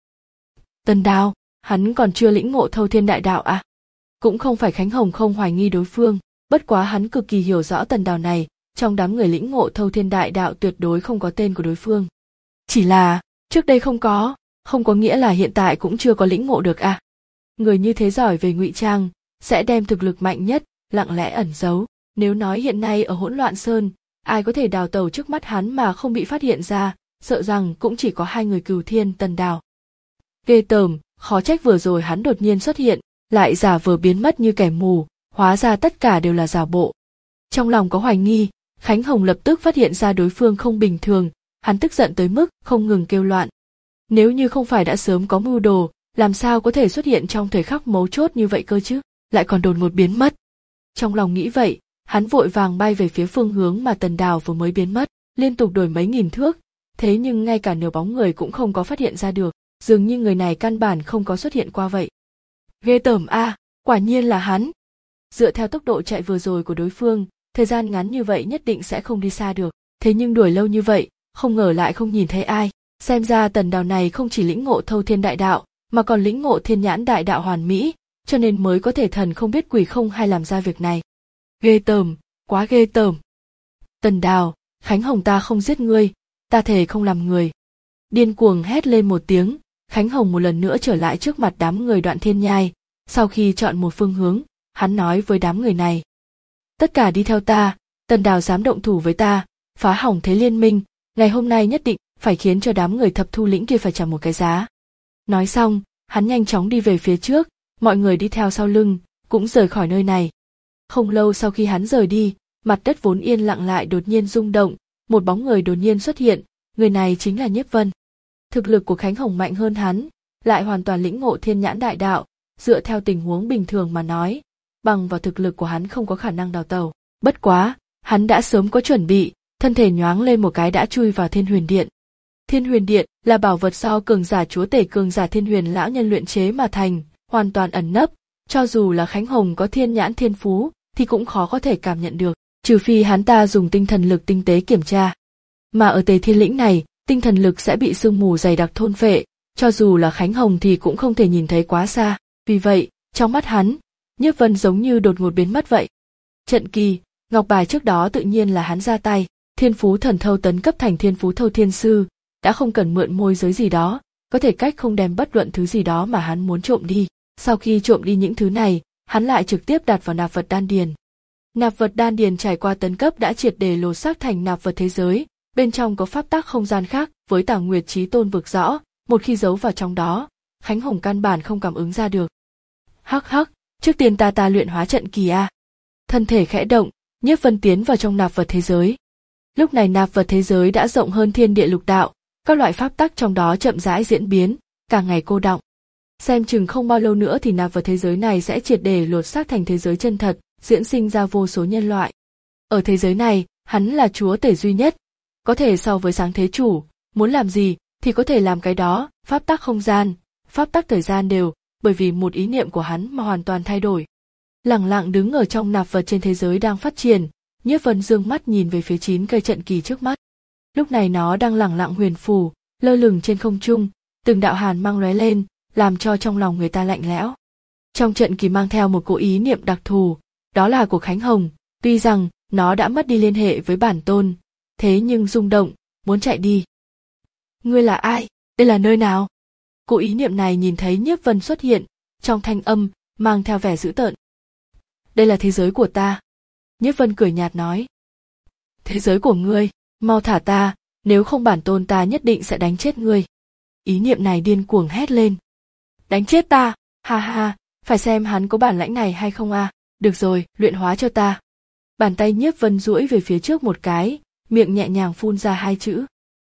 Tần Đào, hắn còn chưa lĩnh ngộ Thâu Thiên Đại Đạo à? Cũng không phải Khánh Hồng không hoài nghi đối phương, bất quá hắn cực kỳ hiểu rõ Tần Đào này, trong đám người lĩnh ngộ Thâu Thiên Đại Đạo tuyệt đối không có tên của đối phương. Chỉ là, trước đây không có, không có nghĩa là hiện tại cũng chưa có lĩnh ngộ được à? Người như thế giỏi về ngụy trang, sẽ đem thực lực mạnh nhất, lặng lẽ ẩn giấu. Nếu nói hiện nay ở Hỗn Loạn Sơn, ai có thể đào tẩu trước mắt hắn mà không bị phát hiện ra, sợ rằng cũng chỉ có hai người Cửu Thiên Tần Đào. Ghê tởm, khó trách vừa rồi hắn đột nhiên xuất hiện, lại giả vờ biến mất như kẻ mù, hóa ra tất cả đều là giả bộ. Trong lòng có hoài nghi, Khánh Hồng lập tức phát hiện ra đối phương không bình thường, hắn tức giận tới mức không ngừng kêu loạn. Nếu như không phải đã sớm có mưu đồ, làm sao có thể xuất hiện trong thời khắc mấu chốt như vậy cơ chứ, lại còn đột ngột biến mất. Trong lòng nghĩ vậy, hắn vội vàng bay về phía phương hướng mà Tần Đào vừa mới biến mất, liên tục đổi mấy nghìn thước, thế nhưng ngay cả nửa bóng người cũng không có phát hiện ra được, dường như người này căn bản không có xuất hiện qua vậy. Ghê tởm a, à, quả nhiên là hắn. Dựa theo tốc độ chạy vừa rồi của đối phương, thời gian ngắn như vậy nhất định sẽ không đi xa được, thế nhưng đuổi lâu như vậy, không ngờ lại không nhìn thấy ai, xem ra Tần Đào này không chỉ lĩnh ngộ Thâu Thiên Đại Đạo, mà còn lĩnh ngộ Thiên Nhãn Đại Đạo hoàn mỹ, cho nên mới có thể thần không biết quỷ không hay làm ra việc này. Ghê tởm, quá ghê tởm. Tần Đào, Khánh Hồng ta không giết ngươi, ta thề không làm người. Điên cuồng hét lên một tiếng, Khánh Hồng một lần nữa trở lại trước mặt đám người Đoạn Thiên Nhai, sau khi chọn một phương hướng, hắn nói với đám người này. Tất cả đi theo ta, Tần Đào dám động thủ với ta, phá hỏng thế liên minh, ngày hôm nay nhất định phải khiến cho đám người Thập Thu Lĩnh kia phải trả một cái giá. Nói xong, hắn nhanh chóng đi về phía trước, mọi người đi theo sau lưng, cũng rời khỏi nơi này. Không lâu sau khi hắn rời đi, mặt đất vốn yên lặng lại đột nhiên rung động, một bóng người đột nhiên xuất hiện, người này chính là Nhiếp Vân. Thực lực của Khánh Hồng mạnh hơn hắn, lại hoàn toàn lĩnh ngộ Thiên Nhãn Đại Đạo, dựa theo tình huống bình thường mà nói, bằng vào thực lực của hắn không có khả năng đào tẩu. Bất quá, hắn đã sớm có chuẩn bị, thân thể nhoáng lên một cái đã chui vào Thiên Huyền Điện. Thiên Huyền Điện là bảo vật do cường giả chúa tể cường giả Thiên Huyền lão nhân luyện chế mà thành, hoàn toàn ẩn nấp, cho dù là Khánh Hồng có thiên nhãn thiên phú thì cũng khó có thể cảm nhận được, trừ phi hắn ta dùng tinh thần lực tinh tế kiểm tra. Mà ở Tề Thiên Lĩnh này, tinh thần lực sẽ bị sương mù dày đặc thôn phệ, cho dù là Khánh Hồng thì cũng không thể nhìn thấy quá xa, vì vậy, trong mắt hắn, Nhiếp Vân giống như đột ngột biến mất vậy. Trận kỳ, ngọc bài trước đó tự nhiên là hắn ra tay, thiên phú thần thâu tấn cấp thành thiên phú thâu thiên sư, đã không cần mượn môi giới gì đó, có thể cách không đem bất luận thứ gì đó mà hắn muốn trộm đi. Sau khi trộm đi những thứ này, hắn lại trực tiếp đặt vào nạp vật đan điền. Nạp vật đan điền trải qua tấn cấp đã triệt để lột xác thành nạp vật thế giới, bên trong có pháp tắc không gian khác với Tàng Nguyệt Chí Tôn vực rõ, một khi giấu vào trong đó, Khánh Hồng căn bản không cảm ứng ra được. Hắc hắc, trước tiên ta ta luyện hóa trận kỳ a. Thân thể khẽ động, Nhiếp Vân tiến vào trong nạp vật thế giới. Lúc này nạp vật thế giới đã rộng hơn thiên địa lục đạo, các loại pháp tắc trong đó chậm rãi diễn biến, càng ngày cô đọng. Xem chừng không bao lâu nữa thì nạp vật thế giới này sẽ triệt để lột xác thành thế giới chân thật, diễn sinh ra vô số nhân loại. Ở thế giới này, hắn là chúa tể duy nhất, có thể so với sáng thế chủ, muốn làm gì thì có thể làm cái đó, pháp tắc không gian, pháp tắc thời gian đều, bởi vì một ý niệm của hắn mà hoàn toàn thay đổi. Lẳng lặng đứng ở trong nạp vật trên thế giới đang phát triển, Nhiếp Vân dương mắt nhìn về phía chín cây trận kỳ trước mắt. Lúc này nó đang lẳng lặng huyền phù, lơ lửng trên không trung, từng đạo hàn mang lóe lên, làm cho trong lòng người ta lạnh lẽo. Trong trận kỳ mang theo một cỗ ý niệm đặc thù, đó là của Khánh Hồng, tuy rằng nó đã mất đi liên hệ với bản tôn, thế nhưng rung động, muốn chạy đi. Ngươi là ai? Đây là nơi nào? Cỗ ý niệm này nhìn thấy Nhiếp Vân xuất hiện, trong thanh âm mang theo vẻ dữ tợn. Đây là thế giới của ta. Nhiếp Vân cười nhạt nói. Thế giới của ngươi, mau thả ta, nếu không bản tôn ta nhất định sẽ đánh chết ngươi. Ý niệm này điên cuồng hét lên. Đánh chết ta, ha ha, phải xem hắn có bản lãnh này hay không à, được rồi, luyện hóa cho ta. Bàn tay Nhiếp Vân duỗi về phía trước một cái, miệng nhẹ nhàng phun ra hai chữ.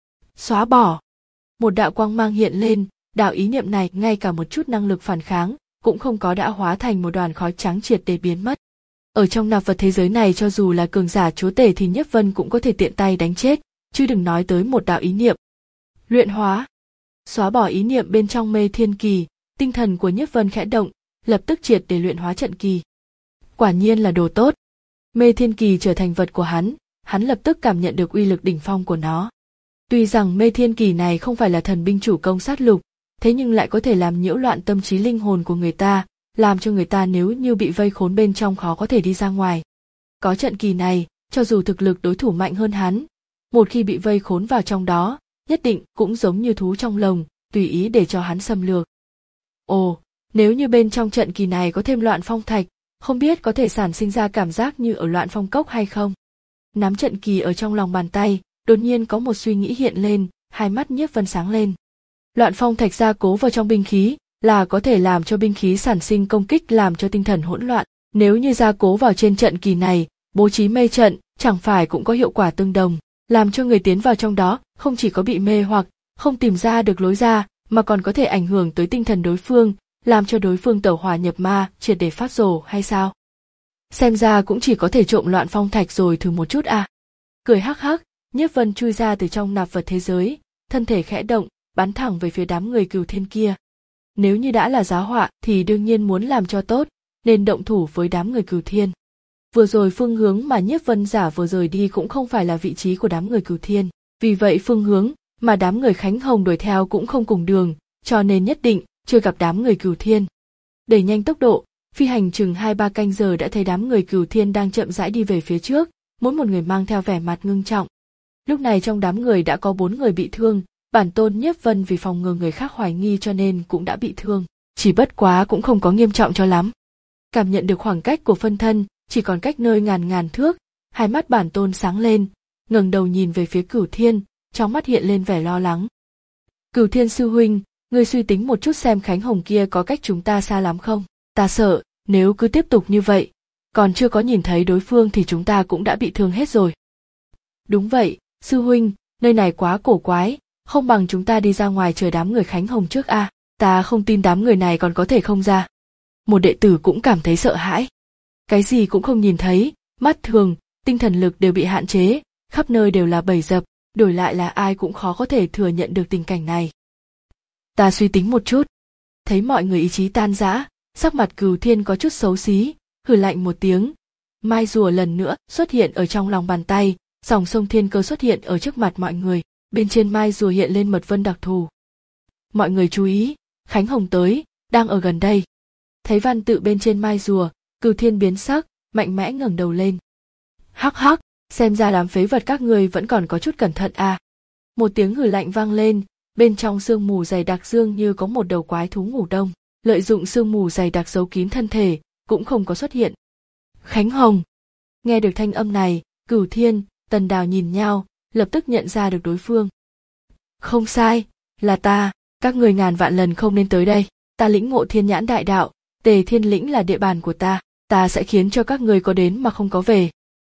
Xóa bỏ. Một đạo quang mang hiện lên, đạo ý niệm này ngay cả một chút năng lực phản kháng, cũng không có, đã hóa thành một đoàn khói trắng triệt để biến mất. Ở trong nạp vật thế giới này cho dù là cường giả chúa tể thì Nhiếp Vân cũng có thể tiện tay đánh chết, chứ đừng nói tới một đạo ý niệm. Luyện hóa. Xóa bỏ ý niệm bên trong mê thiên kỳ, tinh thần của Nhiếp Vân khẽ động, lập tức triệt để luyện hóa trận kỳ. Quả nhiên là đồ tốt. Mê thiên kỳ trở thành vật của hắn, hắn lập tức cảm nhận được uy lực đỉnh phong của nó. Tuy rằng mê thiên kỳ này không phải là thần binh chủ công sát lục, thế nhưng lại có thể làm nhiễu loạn tâm trí linh hồn của người ta, làm cho người ta nếu như bị vây khốn bên trong khó có thể đi ra ngoài. Có trận kỳ này, cho dù thực lực đối thủ mạnh hơn hắn, một khi bị vây khốn vào trong đó, nhất định cũng giống như thú trong lồng, tùy ý để cho hắn xâm lược. Ồ, nếu như bên trong trận kỳ này có thêm loạn phong thạch, không biết có thể sản sinh ra cảm giác như ở loạn phong cốc hay không? Nắm trận kỳ ở trong lòng bàn tay, đột nhiên có một suy nghĩ hiện lên, hai mắt Nhiếp Vân sáng lên. Loạn phong thạch gia cố vào trong binh khí, là có thể làm cho binh khí sản sinh công kích làm cho tinh thần hỗn loạn. Nếu như gia cố vào trên trận kỳ này, bố trí mê trận, chẳng phải cũng có hiệu quả tương đồng, làm cho người tiến vào trong đó không chỉ có bị mê hoặc, không tìm ra được lối ra, mà còn có thể ảnh hưởng tới tinh thần đối phương, làm cho đối phương tẩu hỏa nhập ma, triệt để phát rồ hay sao? Xem ra cũng chỉ có thể trộm loạn phong thạch rồi thử một chút à. Cười hắc hắc, Nhiếp Vân chui ra từ trong nạp vật thế giới, thân thể khẽ động, bắn thẳng về phía đám người Cửu Thiên kia. Nếu như đã là giá họa thì đương nhiên muốn làm cho tốt, nên động thủ với đám người Cửu Thiên. Vừa rồi phương hướng mà Nhiếp Vân giả vừa rời đi cũng không phải là vị trí của đám người Cửu Thiên, vì vậy phương hướng mà đám người Khánh Hồng đuổi theo cũng không cùng đường, cho nên nhất định chưa gặp đám người Cửu Thiên. Đẩy nhanh tốc độ, phi hành chừng hai ba canh giờ đã thấy đám người Cửu Thiên đang chậm rãi đi về phía trước, mỗi một người mang theo vẻ mặt ngưng trọng. Lúc này trong đám người đã có bốn người bị thương, bản tôn Nhiếp Vân vì phòng ngừa người khác hoài nghi cho nên cũng đã bị thương, chỉ bất quá cũng không có nghiêm trọng cho lắm. Cảm nhận được khoảng cách của phân thân, chỉ còn cách nơi ngàn ngàn thước, hai mắt bản tôn sáng lên, ngẩng đầu nhìn về phía Cửu Thiên, trong mắt hiện lên vẻ lo lắng. Cửu Thiên sư huynh, ngươi suy tính một chút xem Khánh Hồng kia có cách chúng ta xa lắm không? Ta sợ, nếu cứ tiếp tục như vậy, còn chưa có nhìn thấy đối phương thì chúng ta cũng đã bị thương hết rồi. Đúng vậy, sư huynh, nơi này quá cổ quái, không bằng chúng ta đi ra ngoài chờ đám người Khánh Hồng trước a, à, ta không tin đám người này còn có thể không ra. Một đệ tử cũng cảm thấy sợ hãi. Cái gì cũng không nhìn thấy, mắt thường, tinh thần lực đều bị hạn chế, khắp nơi đều là bẫy dập, đổi lại là ai cũng khó có thể thừa nhận được tình cảnh này. Ta suy tính một chút. Thấy mọi người ý chí tan rã, sắc mặt Cửu Thiên có chút xấu xí, hừ lạnh một tiếng. Mai rùa lần nữa xuất hiện ở trong lòng bàn tay, dòng sông thiên cơ xuất hiện ở trước mặt mọi người, bên trên mai rùa hiện lên mật vân đặc thù. Mọi người chú ý, Khánh Hồng tới, đang ở gần đây. Thấy văn tự bên trên mai rùa, Cửu Thiên biến sắc, mạnh mẽ ngẩng đầu lên. Hắc hắc, xem ra đám phế vật các ngươi vẫn còn có chút cẩn thận à. Một tiếng hừ lạnh vang lên, bên trong sương mù dày đặc dường như có một đầu quái thú ngủ đông, lợi dụng sương mù dày đặc giấu kín thân thể, cũng không có xuất hiện. Khánh Hồng. Nghe được thanh âm này, Cửu Thiên, Tần Đào nhìn nhau, lập tức nhận ra được đối phương. Không sai, là ta, các người ngàn vạn lần không nên tới đây, ta lĩnh ngộ thiên nhãn đại đạo, Tề Thiên Lĩnh là địa bàn của ta, ta sẽ khiến cho các người có đến mà không có về.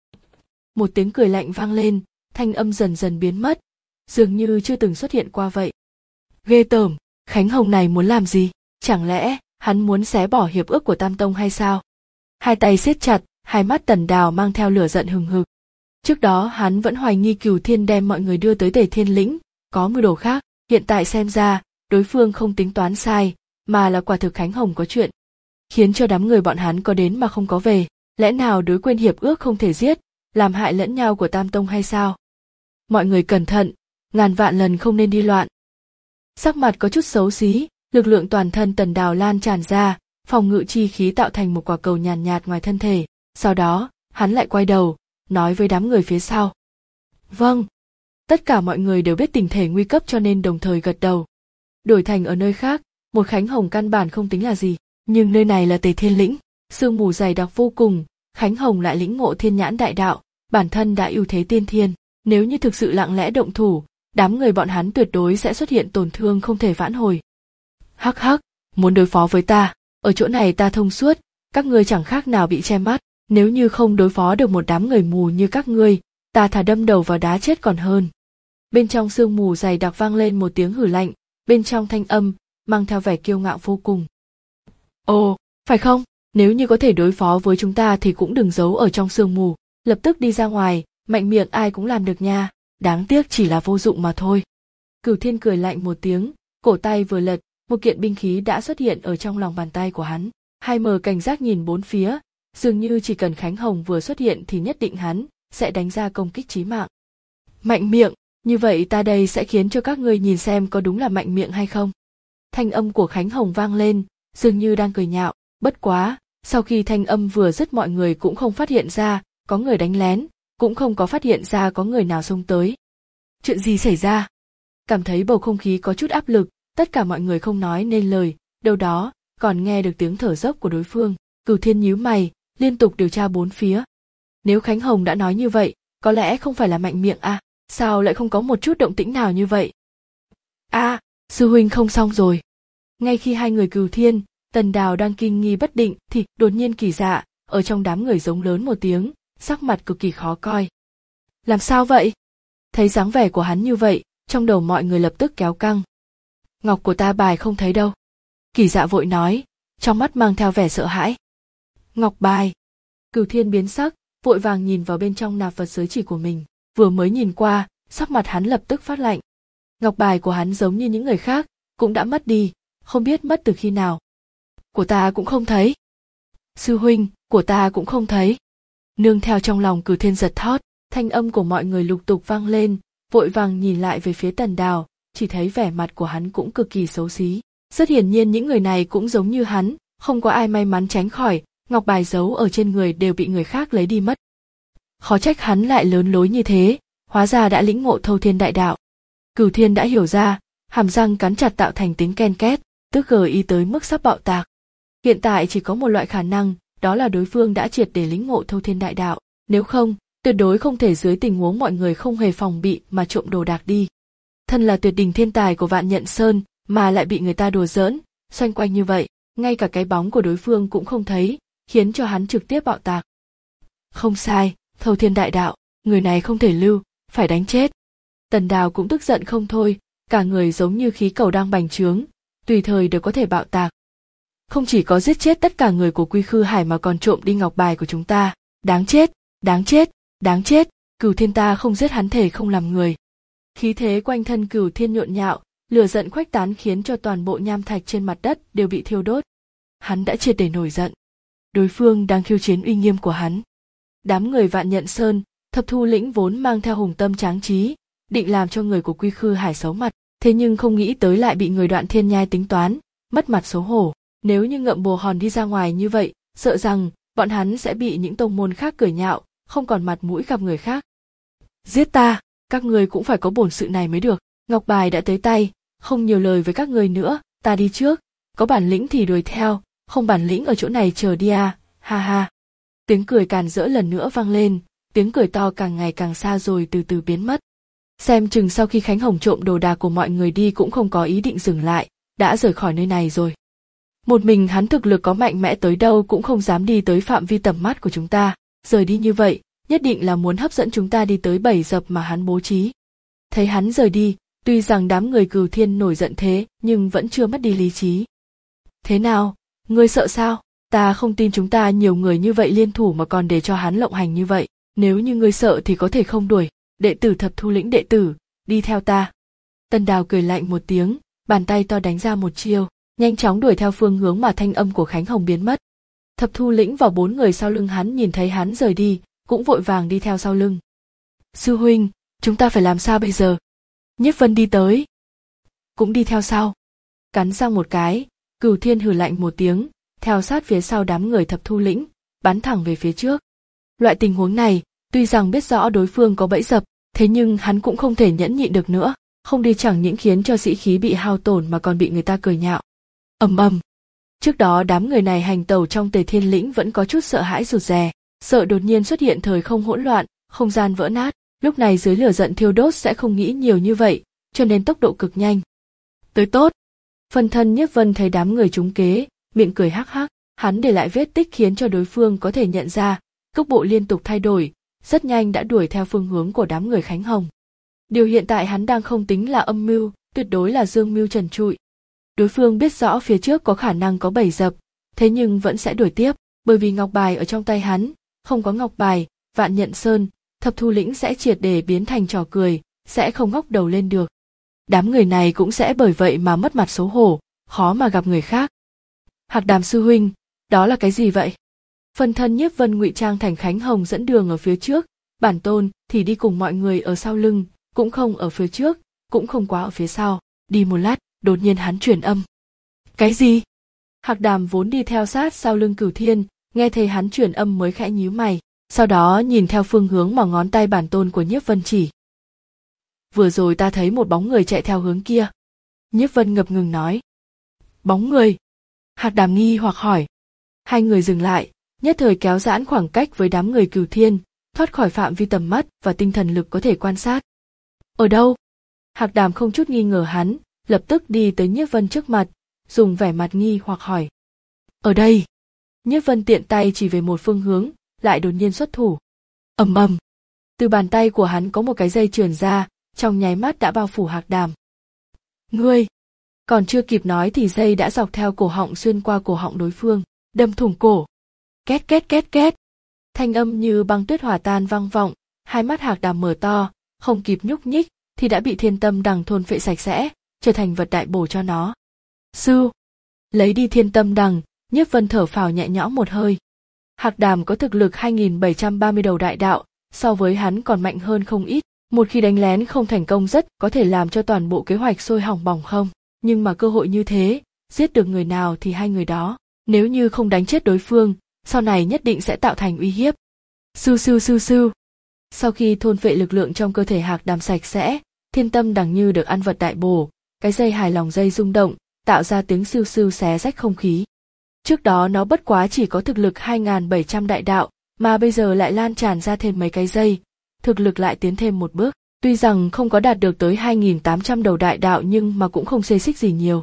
Một tiếng cười lạnh vang lên, thanh âm dần dần biến mất, dường như chưa từng xuất hiện qua vậy. Ghê tởm, Khánh Hồng này muốn làm gì? Chẳng lẽ hắn muốn xé bỏ hiệp ước của Tam Tông hay sao? Hai tay siết chặt, hai mắt Tần Đào mang theo lửa giận hừng hực. Trước đó hắn vẫn hoài nghi Cửu Thiên đem mọi người đưa tới Tề Thiên Lĩnh, có mưu đồ khác, hiện tại xem ra, đối phương không tính toán sai, mà là quả thực Khánh Hồng có chuyện. Khiến cho đám người bọn hắn có đến mà không có về, lẽ nào đối quên hiệp ước không thể giết, làm hại lẫn nhau của Tam Tông hay sao? Mọi người cẩn thận, ngàn vạn lần không nên đi loạn. Sắc mặt có chút xấu xí, lực lượng toàn thân Tần Đào lan tràn ra, phòng ngự chi khí tạo thành một quả cầu nhàn nhạt, nhạt ngoài thân thể. Sau đó, hắn lại quay đầu, nói với đám người phía sau. Vâng. Tất cả mọi người đều biết tình thể nguy cấp cho nên đồng thời gật đầu. Đổi thành ở nơi khác, một Khánh Hồng căn bản không tính là gì, nhưng nơi này là Tề Thiên Lĩnh, sương mù dày đặc vô cùng, Khánh Hồng lại lĩnh ngộ thiên nhãn đại đạo, bản thân đã ưu thế tiên thiên, nếu như thực sự lặng lẽ động thủ, đám người bọn hắn tuyệt đối sẽ xuất hiện tổn thương không thể vãn hồi. Hắc hắc, muốn đối phó với ta, ở chỗ này ta thông suốt, các ngươi chẳng khác nào bị che mắt, nếu như không đối phó được một đám người mù như các ngươi, ta thà đâm đầu vào đá chết còn hơn. Bên trong sương mù dày đặc vang lên một tiếng hử lạnh, bên trong thanh âm mang theo vẻ kiêu ngạo vô cùng. Ồ, phải không? Nếu như có thể đối phó với chúng ta thì cũng đừng giấu ở trong sương mù, lập tức đi ra ngoài, mạnh miệng ai cũng làm được nha, đáng tiếc chỉ là vô dụng mà thôi. Cửu Thiên cười lạnh một tiếng, cổ tay vừa lật, một kiện binh khí đã xuất hiện ở trong lòng bàn tay của hắn. Hai mờ cảnh giác nhìn bốn phía, dường như chỉ cần Khánh Hồng vừa xuất hiện thì nhất định hắn sẽ đánh ra công kích chí mạng. Mạnh miệng, như vậy ta đây sẽ khiến cho các ngươi nhìn xem có đúng là mạnh miệng hay không. Thanh âm của Khánh Hồng vang lên, dường như đang cười nhạo, bất quá, sau khi thanh âm vừa dứt mọi người cũng không phát hiện ra có người đánh lén, cũng không có phát hiện ra có người nào xông tới. Chuyện gì xảy ra? Cảm thấy bầu không khí có chút áp lực, tất cả mọi người không nói nên lời, đâu đó còn nghe được tiếng thở dốc của đối phương. Cửu Thiên nhíu mày, liên tục điều tra bốn phía. Nếu Khánh Hồng đã nói như vậy, có lẽ không phải là mạnh miệng à, sao lại không có một chút động tĩnh nào như vậy? A, à, sư huynh không xong rồi. Ngay khi hai người Cửu Thiên, Tần Đào đang kinh nghi bất định thì đột nhiên Kỳ Dạ ở trong đám người giống lớn một tiếng, sắc mặt cực kỳ khó coi. Làm sao vậy? Thấy dáng vẻ của hắn như vậy, trong đầu mọi người lập tức kéo căng. Ngọc của ta bài không thấy đâu. Kỳ Dạ vội nói, trong mắt mang theo vẻ sợ hãi. Ngọc bài. Cửu Thiên biến sắc, vội vàng nhìn vào bên trong nạp vật giới chỉ của mình, vừa mới nhìn qua, sắc mặt hắn lập tức phát lạnh. Ngọc bài của hắn giống như những người khác, cũng đã mất đi, không biết mất từ khi nào. Của ta cũng không thấy. Sư huynh, của ta cũng không thấy. Nương theo trong lòng Cửu Thiên giật thót, thanh âm của mọi người lục tục vang lên, vội vàng nhìn lại về phía Tần Đào, chỉ thấy vẻ mặt của hắn cũng cực kỳ xấu xí. Rất hiển nhiên những người này cũng giống như hắn, không có ai may mắn tránh khỏi, ngọc bài giấu ở trên người đều bị người khác lấy đi mất. Khó trách hắn lại lớn lối như thế, hóa ra đã lĩnh ngộ thâu thiên đại đạo. Cửu Thiên đã hiểu ra, hàm răng cắn chặt tạo thành tiếng ken két, tức gờ ý tới mức sắp bạo tạc. Hiện tại chỉ có một loại khả năng, đó là đối phương đã triệt để lĩnh ngộ thâu thiên đại đạo, nếu không, tuyệt đối không thể dưới tình huống mọi người không hề phòng bị mà trộm đồ đạc đi. Thân là tuyệt đỉnh thiên tài của Vạn Nhận Sơn mà lại bị người ta đùa giỡn, xoay quanh như vậy, ngay cả cái bóng của đối phương cũng không thấy, khiến cho hắn trực tiếp bạo tạc. Không sai, thâu thiên đại đạo, người này không thể lưu, phải đánh chết. Tần Đào cũng tức giận không thôi, cả người giống như khí cầu đang bành trướng, tùy thời đều có thể bạo tạc. Không chỉ có giết chết tất cả người của Quy Khư Hải mà còn trộm đi ngọc bài của chúng ta, đáng chết, đáng chết, đáng chết, Cửu Thiên ta không giết hắn thể không làm người. Khí thế quanh thân Cửu Thiên nhộn nhạo, lửa giận khuếch tán khiến cho toàn bộ nham thạch trên mặt đất đều bị thiêu đốt. Hắn đã triệt để nổi giận. Đối phương đang khiêu chiến uy nghiêm của hắn. Đám người Vạn Nhận Sơn, Thập Thu Lĩnh vốn mang theo hùng tâm tráng trí, định làm cho người của Quy Khư Hải xấu mặt, thế nhưng không nghĩ tới lại bị người Đoạn Thiên Nhai tính toán, mất mặt xấu hổ. Nếu như Ngậm Bồ Hòn đi ra ngoài như vậy, sợ rằng bọn hắn sẽ bị những tông môn khác cười nhạo, không còn mặt mũi gặp người khác. Giết ta, các ngươi cũng phải có bổn sự này mới được. Ngọc bài đã tới tay, không nhiều lời với các ngươi nữa, ta đi trước, có bản lĩnh thì đuổi theo, không bản lĩnh ở chỗ này chờ đi à, ha ha. Tiếng cười càn rỡ lần nữa vang lên, tiếng cười to càng ngày càng xa rồi từ từ biến mất. Xem chừng sau khi Khánh Hồng trộm đồ đạc của mọi người đi cũng không có ý định dừng lại, đã rời khỏi nơi này rồi. Một mình hắn thực lực có mạnh mẽ tới đâu cũng không dám đi tới phạm vi tầm mắt của chúng ta, rời đi như vậy, nhất định là muốn hấp dẫn chúng ta đi tới bẫy dập mà hắn bố trí. Thấy hắn rời đi, tuy rằng đám người Cửu Thiên nổi giận thế nhưng vẫn chưa mất đi lý trí. Thế nào, ngươi sợ sao? Ta không tin chúng ta nhiều người như vậy liên thủ mà còn để cho hắn lộng hành như vậy, nếu như ngươi sợ thì có thể không đuổi, đệ tử Thập Thu Lĩnh đệ tử, đi theo ta. Tần Đào cười lạnh một tiếng, bàn tay to đánh ra một chiêu, nhanh chóng đuổi theo phương hướng mà thanh âm của Khánh Hồng biến mất. Thập Thu Lĩnh và bốn người sau lưng hắn nhìn thấy hắn rời đi, cũng vội vàng đi theo sau lưng. Sư huynh, chúng ta phải làm sao bây giờ? Nhiếp Vân đi tới. cũng đi theo sau. Cắn răng một cái, Cửu Thiên hừ lạnh một tiếng, theo sát phía sau đám người Thập Thu Lĩnh, bắn thẳng về phía trước. Loại tình huống này, tuy rằng biết rõ đối phương có bẫy dập, thế nhưng hắn cũng không thể nhẫn nhịn được nữa, không đi chẳng những khiến cho sĩ khí bị hao tổn mà còn bị người ta cười nhạo. Ầm ầm. Trước đó đám người này hành tẩu trong Tề Thiên Lĩnh vẫn có chút sợ hãi rụt rè, sợ đột nhiên xuất hiện thời không hỗn loạn, không gian vỡ nát, lúc này dưới lửa giận thiêu đốt sẽ không nghĩ nhiều như vậy, cho nên tốc độ cực nhanh. Tới tốt. Phân thân Nhiếp Vân thấy đám người trúng kế, miệng cười hắc hắc, hắn để lại vết tích khiến cho đối phương có thể nhận ra, cước bộ liên tục thay đổi, rất nhanh đã đuổi theo phương hướng của đám người Khánh Hồng. Điều hiện tại hắn đang không tính là âm mưu, tuyệt đối là dương mưu trần trụi. Đối phương biết rõ phía trước có khả năng có bẫy dập, thế nhưng vẫn sẽ đuổi tiếp, bởi vì ngọc bài ở trong tay hắn, không có ngọc bài, Vạn Nhận Sơn, Thập Thu Lĩnh sẽ triệt để biến thành trò cười, sẽ không ngóc đầu lên được. Đám người này cũng sẽ bởi vậy mà mất mặt xấu hổ, khó mà gặp người khác. Hạc Đàm sư huynh, đó là cái gì vậy? Phân thân Nhiếp Vân ngụy trang thành Khánh Hồng dẫn đường ở phía trước, bản tôn thì đi cùng mọi người ở sau lưng, cũng không ở phía trước, cũng không quá ở phía sau. Đi một lát, đột nhiên hắn truyền âm. Cái gì? Hạc Đàm vốn đi theo sát sau lưng Cửu Thiên, nghe thấy hắn truyền âm mới khẽ nhíu mày, sau đó nhìn theo phương hướng mà ngón tay bản tôn của Nhiếp Vân chỉ. Vừa rồi ta thấy một bóng người chạy theo hướng kia. Nhiếp Vân ngập ngừng nói. Bóng người? Hạc Đàm nghi hoặc hỏi. Hai người dừng lại, nhất thời kéo giãn khoảng cách với đám người Cửu Thiên, thoát khỏi phạm vi tầm mắt và tinh thần lực có thể quan sát. Ở đâu? Hạc Đàm không chút nghi ngờ hắn, lập tức đi tới Nhiếp Vân trước mặt, dùng vẻ mặt nghi hoặc hỏi. Ở đây. Nhiếp Vân tiện tay chỉ về một phương hướng, lại đột nhiên xuất thủ. Ầm ầm. Từ bàn tay của hắn có một cái dây trườn ra, trong nháy mắt đã bao phủ Hạc Đàm. Ngươi! Còn chưa kịp nói thì dây đã dọc theo cổ họng xuyên qua cổ họng đối phương, đâm thủng cổ. Két két két két. Thanh âm như băng tuyết hòa tan vang vọng, hai mắt Hạc Đàm mở to, không kịp nhúc nhích thì đã bị Thiên Tâm Đằng thôn phệ sạch sẽ, trở thành vật đại bổ cho nó. Sư! Lấy đi Thiên Tâm Đằng, Nhiếp Vân thở phào nhẹ nhõm một hơi. Hạc Đàm có thực lực hai nghìn bảy trăm ba mươi đầu đại đạo, so với hắn còn mạnh hơn không ít, một khi đánh lén không thành công rất có thể làm cho toàn bộ kế hoạch sôi hỏng bỏng không, nhưng mà cơ hội như thế, giết được người nào thì hai người đó, nếu như không đánh chết đối phương, sau này nhất định sẽ tạo thành uy hiếp. Sư sư sư sư. Sau khi thôn phệ lực lượng trong cơ thể Hạc Đàm sạch sẽ, Thiên Tâm Đằng như được ăn vật đại bổ, cái dây hài lòng dây rung động, tạo ra tiếng siêu siêu xé rách không khí. Trước đó nó bất quá chỉ có thực lực hai nghìn bảy trăm đại đạo, mà bây giờ lại lan tràn ra thêm mấy cái dây, thực lực lại tiến thêm một bước, tuy rằng không có đạt được tới hai nghìn tám trăm đầu đại đạo nhưng mà cũng không xê xích gì nhiều.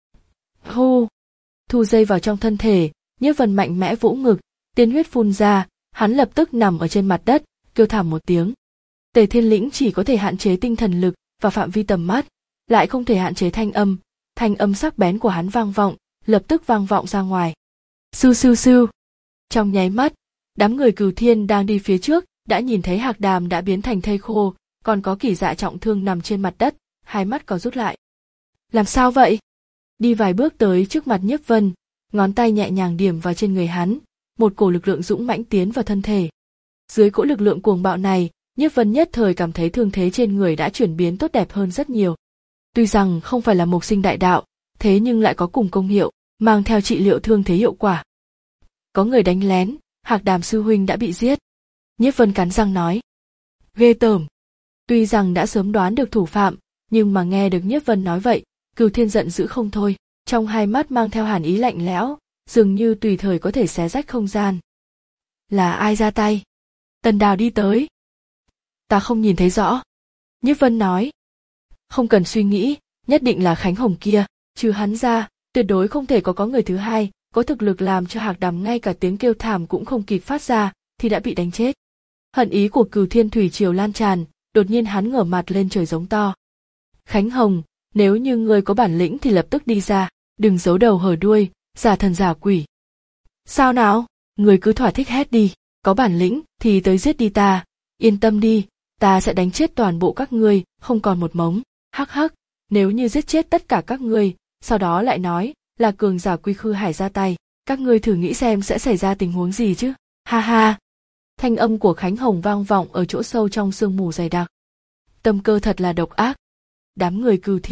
Hô! Thu dây vào trong thân thể, Nhiếp Vân mạnh mẽ vỗ ngực, tiên huyết phun ra, hắn lập tức nằm ở trên mặt đất, kêu thảm một tiếng. Tề Thiên Lĩnh chỉ có thể hạn chế tinh thần lực và phạm vi tầm mắt, lại không thể hạn chế thanh âm, thanh âm sắc bén của hắn vang vọng, lập tức vang vọng ra ngoài. Sư sư sư. Trong nháy mắt, đám người Cửu Thiên đang đi phía trước, đã nhìn thấy Hạc Đàm đã biến thành thây khô, còn có Kỷ Dạ trọng thương nằm trên mặt đất, hai mắt có rút lại. Làm sao vậy? Đi vài bước tới trước mặt Nhiếp Vân, ngón tay nhẹ nhàng điểm vào trên người hắn, một cổ lực lượng dũng mãnh tiến vào thân thể. Dưới cỗ lực lượng cuồng bạo này, Nhiếp Vân nhất thời cảm thấy thương thế trên người đã chuyển biến tốt đẹp hơn rất nhiều. Tuy rằng không phải là mộc sinh đại đạo, thế nhưng lại có cùng công hiệu, mang theo trị liệu thương thế hiệu quả. Có người đánh lén, Hạc Đàm sư huynh đã bị giết. Nhiếp Vân cắn răng nói. Ghê tởm. Tuy rằng đã sớm đoán được thủ phạm, nhưng mà nghe được Nhiếp Vân nói vậy, Cửu Thiên giận dữ không thôi, trong hai mắt mang theo hàn ý lạnh lẽo, dường như tùy thời có thể xé rách không gian. Là ai ra tay? Tần Đào đi tới. Ta không nhìn thấy rõ. Nhiếp Vân nói. Không cần suy nghĩ, nhất định là Khánh Hồng kia, trừ hắn ra, tuyệt đối không thể có có người thứ hai, có thực lực làm cho Hạc Đàm ngay cả tiếng kêu thảm cũng không kịp phát ra, thì đã bị đánh chết. Hận ý của Cửu Thiên thủy triều lan tràn, đột nhiên hắn ngửa mặt lên trời giống to. Khánh Hồng, nếu như ngươi có bản lĩnh thì lập tức đi ra, đừng giấu đầu hở đuôi, giả thần giả quỷ. Sao nào, ngươi cứ thỏa thích hét đi, có bản lĩnh thì tới giết đi ta, yên tâm đi, ta sẽ đánh chết toàn bộ các ngươi, không còn một mống. Hắc hắc, nếu như giết chết tất cả các ngươi, sau đó lại nói là cường giả Quy Khư Hải ra tay, các ngươi thử nghĩ xem sẽ xảy ra tình huống gì chứ. Ha ha. Thanh âm của Khánh Hồng vang vọng ở chỗ sâu trong sương mù dày đặc. Tâm cơ thật là độc ác. Đám người Cửu Thiên,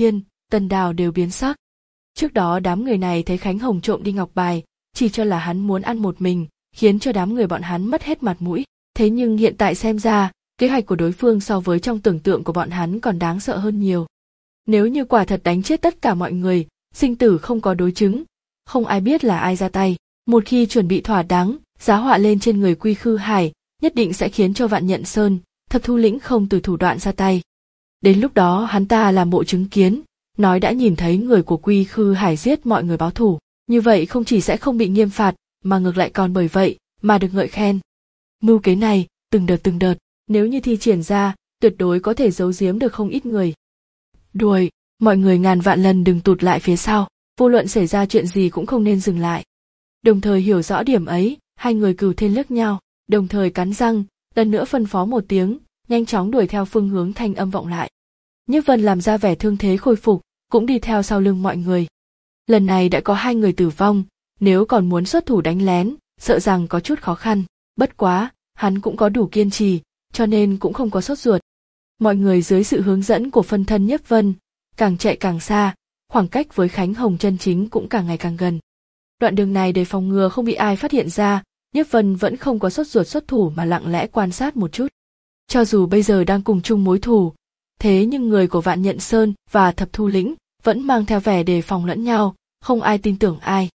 Tần Đào đều biến sắc. Trước đó đám người này thấy Khánh Hồng trộm đi ngọc bài, chỉ cho là hắn muốn ăn một mình, khiến cho đám người bọn hắn mất hết mặt mũi. Thế nhưng hiện tại xem ra, kế hoạch của đối phương so với trong tưởng tượng của bọn hắn còn đáng sợ hơn nhiều. Nếu như quả thật đánh chết tất cả mọi người, sinh tử không có đối chứng, không ai biết là ai ra tay. Một khi chuẩn bị thỏa đáng, giá họa lên trên người Quy Khư Hải, nhất định sẽ khiến cho Vạn Nhận Sơn, Thập Thu Lĩnh không từ thủ đoạn ra tay. Đến lúc đó hắn ta làm bộ chứng kiến, nói đã nhìn thấy người của Quy Khư Hải giết mọi người báo thù, như vậy không chỉ sẽ không bị nghiêm phạt, mà ngược lại còn bởi vậy mà được ngợi khen. Mưu kế này, từng đợt từng đợt, nếu như thi triển ra, tuyệt đối có thể giấu giếm được không ít người. Đuổi, mọi người ngàn vạn lần đừng tụt lại phía sau, vô luận xảy ra chuyện gì cũng không nên dừng lại. Đồng thời hiểu rõ điểm ấy, hai người Cửu Thiên liếc nhau, đồng thời cắn răng, lần nữa phân phó một tiếng, nhanh chóng đuổi theo phương hướng thanh âm vọng lại. Nhiếp Vân làm ra vẻ thương thế khôi phục, cũng đi theo sau lưng mọi người. Lần này đã có hai người tử vong, nếu còn muốn xuất thủ đánh lén, sợ rằng có chút khó khăn. Bất quá, hắn cũng có đủ kiên trì, cho nên cũng không có sốt ruột. Mọi người dưới sự hướng dẫn của phân thân Nhiếp Vân, càng chạy càng xa, khoảng cách với Khánh Hồng chân chính cũng càng ngày càng gần. Đoạn đường này để phòng ngừa không bị ai phát hiện ra, Nhiếp Vân vẫn không có sốt ruột xuất thủ mà lặng lẽ quan sát một chút. Cho dù bây giờ đang cùng chung mối thù, thế nhưng người của Vạn Nhận Sơn và Thập Thu Lĩnh vẫn mang theo vẻ đề phòng lẫn nhau, không ai tin tưởng ai.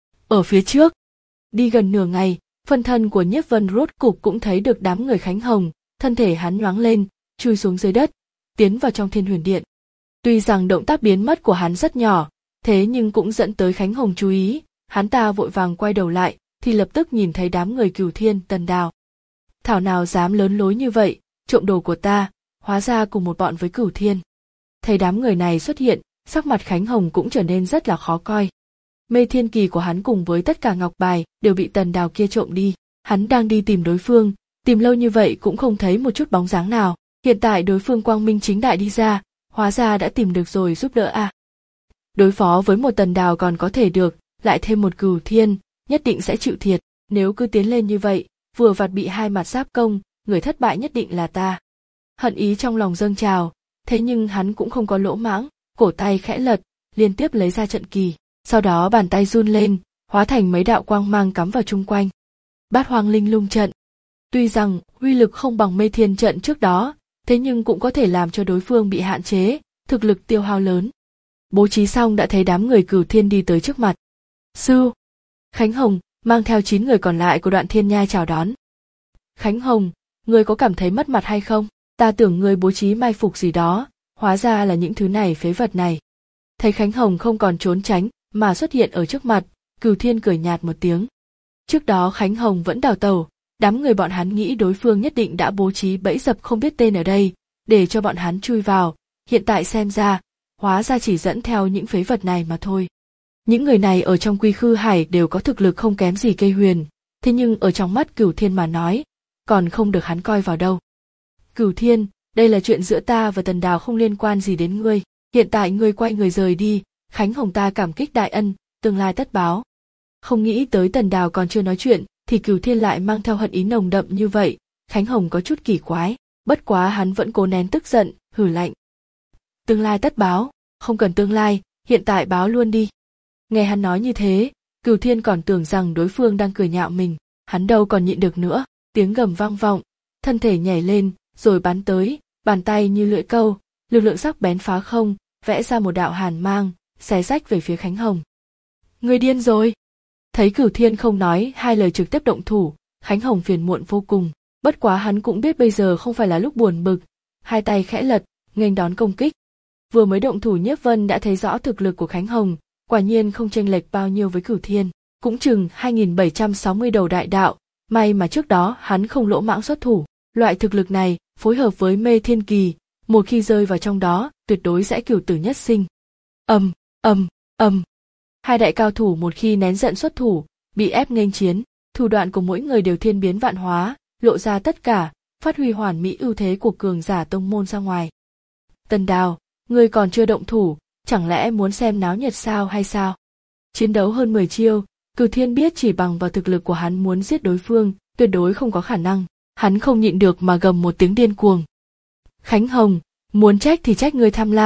Ở phía trước, đi gần nửa ngày, phân thân của Nhiếp Vân rốt cục cũng thấy được đám người Khánh Hồng, thân thể hắn nhoáng lên, chui xuống dưới đất, tiến vào trong Thiên Huyền Điện. Tuy rằng động tác biến mất của hắn rất nhỏ, thế nhưng cũng dẫn tới Khánh Hồng chú ý, hắn ta vội vàng quay đầu lại, thì lập tức nhìn thấy đám người Cửu Thiên, Tần Đào. Thảo nào dám lớn lối như vậy, trộm đồ của ta, hóa ra cùng một bọn với Cửu Thiên. Thấy đám người này xuất hiện, sắc mặt Khánh Hồng cũng trở nên rất là khó coi. Mê Thiên Kỳ của hắn cùng với tất cả ngọc bài đều bị Tần Đào kia trộm đi, hắn đang đi tìm đối phương, tìm lâu như vậy cũng không thấy một chút bóng dáng nào. Hiện tại đối phương quang minh chính đại đi ra, hóa ra đã tìm được rồi, giúp đỡ à. Đối phó với một Tần Đào còn có thể được, lại thêm một Cửu Thiên, nhất định sẽ chịu thiệt. Nếu cứ tiến lên như vậy, vừa vặt bị hai mặt giáp công, người thất bại nhất định là ta. Hận ý trong lòng dâng trào, thế nhưng hắn cũng không có lỗ mãng, cổ tay khẽ lật, liên tiếp lấy ra trận kỳ, sau đó bàn tay run lên, hóa thành mấy đạo quang mang cắm vào chung quanh. Bát Hoang Linh Lung trận. Tuy rằng uy lực không bằng Mê Thiên trận trước đó, thế nhưng cũng có thể làm cho đối phương bị hạn chế, thực lực tiêu hao lớn. Bố trí xong đã thấy đám người Cửu Thiên đi tới trước mặt. Sư, Khánh Hồng mang theo chín người còn lại của Đoạn Thiên Nhai chào đón. Khánh Hồng, ngươi có cảm thấy mất mặt hay không? Ta tưởng ngươi bố trí mai phục gì đó, hóa ra là những thứ này phế vật này. Thấy Khánh Hồng không còn trốn tránh mà xuất hiện ở trước mặt, Cửu Thiên cười nhạt một tiếng. Trước đó Khánh Hồng vẫn đào tẩu, đám người bọn hắn nghĩ đối phương nhất định đã bố trí bẫy dập không biết tên ở đây, để cho bọn hắn chui vào, hiện tại xem ra, hóa ra chỉ dẫn theo những phế vật này mà thôi. Những người này ở trong Quy Khư Hải đều có thực lực không kém gì Cây Huyền, thế nhưng ở trong mắt Cửu Thiên mà nói, còn không được hắn coi vào đâu. Cửu Thiên, đây là chuyện giữa ta và Tần Đào không liên quan gì đến ngươi, hiện tại ngươi quay người rời đi, Khánh Hồng ta cảm kích đại ân, tương lai tất báo. Không nghĩ tới Tần Đào còn chưa nói chuyện, thì Cửu Thiên lại mang theo hận ý nồng đậm như vậy, Khánh Hồng có chút kỳ quái, bất quá hắn vẫn cố nén tức giận, hử lạnh. Tương lai tất báo, không cần tương lai, hiện tại báo luôn đi. Nghe hắn nói như thế, Cửu Thiên còn tưởng rằng đối phương đang cười nhạo mình, hắn đâu còn nhịn được nữa, tiếng gầm vang vọng, thân thể nhảy lên, rồi bắn tới, bàn tay như lưỡi câu, lực lượng sắc bén phá không, vẽ ra một đạo hàn mang, xé rách về phía Khánh Hồng. Ngươi điên rồi! Thấy Cửu Thiên không nói hai lời trực tiếp động thủ, Khánh Hồng phiền muộn vô cùng, bất quá hắn cũng biết bây giờ không phải là lúc buồn bực, hai tay khẽ lật, nghênh đón công kích. Vừa mới động thủ Nhiếp Vân đã thấy rõ thực lực của Khánh Hồng, quả nhiên không chênh lệch bao nhiêu với Cửu Thiên, cũng chừng hai nghìn bảy trăm sáu mươi đầu đại đạo, may mà trước đó hắn không lỗ mãng xuất thủ, loại thực lực này, phối hợp với Mê Thiên Kỳ, một khi rơi vào trong đó, tuyệt đối sẽ cửu tử nhất sinh. Ầm, ầm, ầm. Hai đại cao thủ một khi nén giận xuất thủ, bị ép nghênh chiến, thủ đoạn của mỗi người đều thiên biến vạn hóa, lộ ra tất cả, phát huy hoàn mỹ ưu thế của cường giả tông môn ra ngoài. Tần Đào, ngươi còn chưa động thủ, chẳng lẽ muốn xem náo nhiệt sao hay sao? Chiến đấu hơn mười chiêu, Cửu Thiên biết chỉ bằng vào thực lực của hắn muốn giết đối phương, tuyệt đối không có khả năng, hắn không nhịn được mà gầm một tiếng điên cuồng. Khánh Hồng, muốn trách thì trách ngươi tham lam,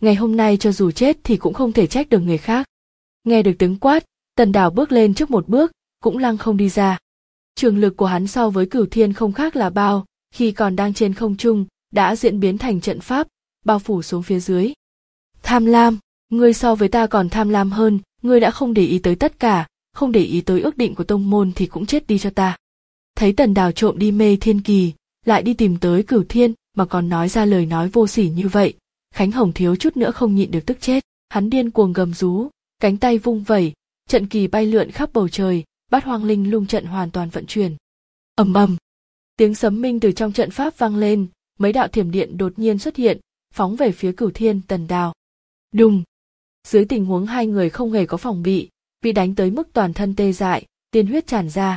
ngày hôm nay cho dù chết thì cũng không thể trách được người khác. Nghe được tiếng quát, Tần Đào bước lên trước một bước, cũng lăng không đi ra. Trường lực của hắn so với Cửu Thiên không khác là bao, khi còn đang trên không trung, đã diễn biến thành trận pháp, bao phủ xuống phía dưới. Tham lam, ngươi so với ta còn tham lam hơn, ngươi đã không để ý tới tất cả, không để ý tới ước định của tông môn thì cũng chết đi cho ta. Thấy Tần Đào trộm đi mê thiên kỳ, lại đi tìm tới Cửu Thiên mà còn nói ra lời nói vô sỉ như vậy, Khánh Hồng thiếu chút nữa không nhịn được tức chết. Hắn điên cuồng gầm rú, cánh tay vung vẩy, trận kỳ bay lượn khắp bầu trời, Bát Hoang Linh Lung trận hoàn toàn vận chuyển. Ầm ầm, tiếng sấm minh từ trong trận pháp vang lên, mấy đạo thiểm điện đột nhiên xuất hiện, phóng về phía Cửu Thiên, Tần Đào. Đùng! Dưới tình huống hai người không hề có phòng bị, bị đánh tới mức toàn thân tê dại, tiên huyết tràn ra.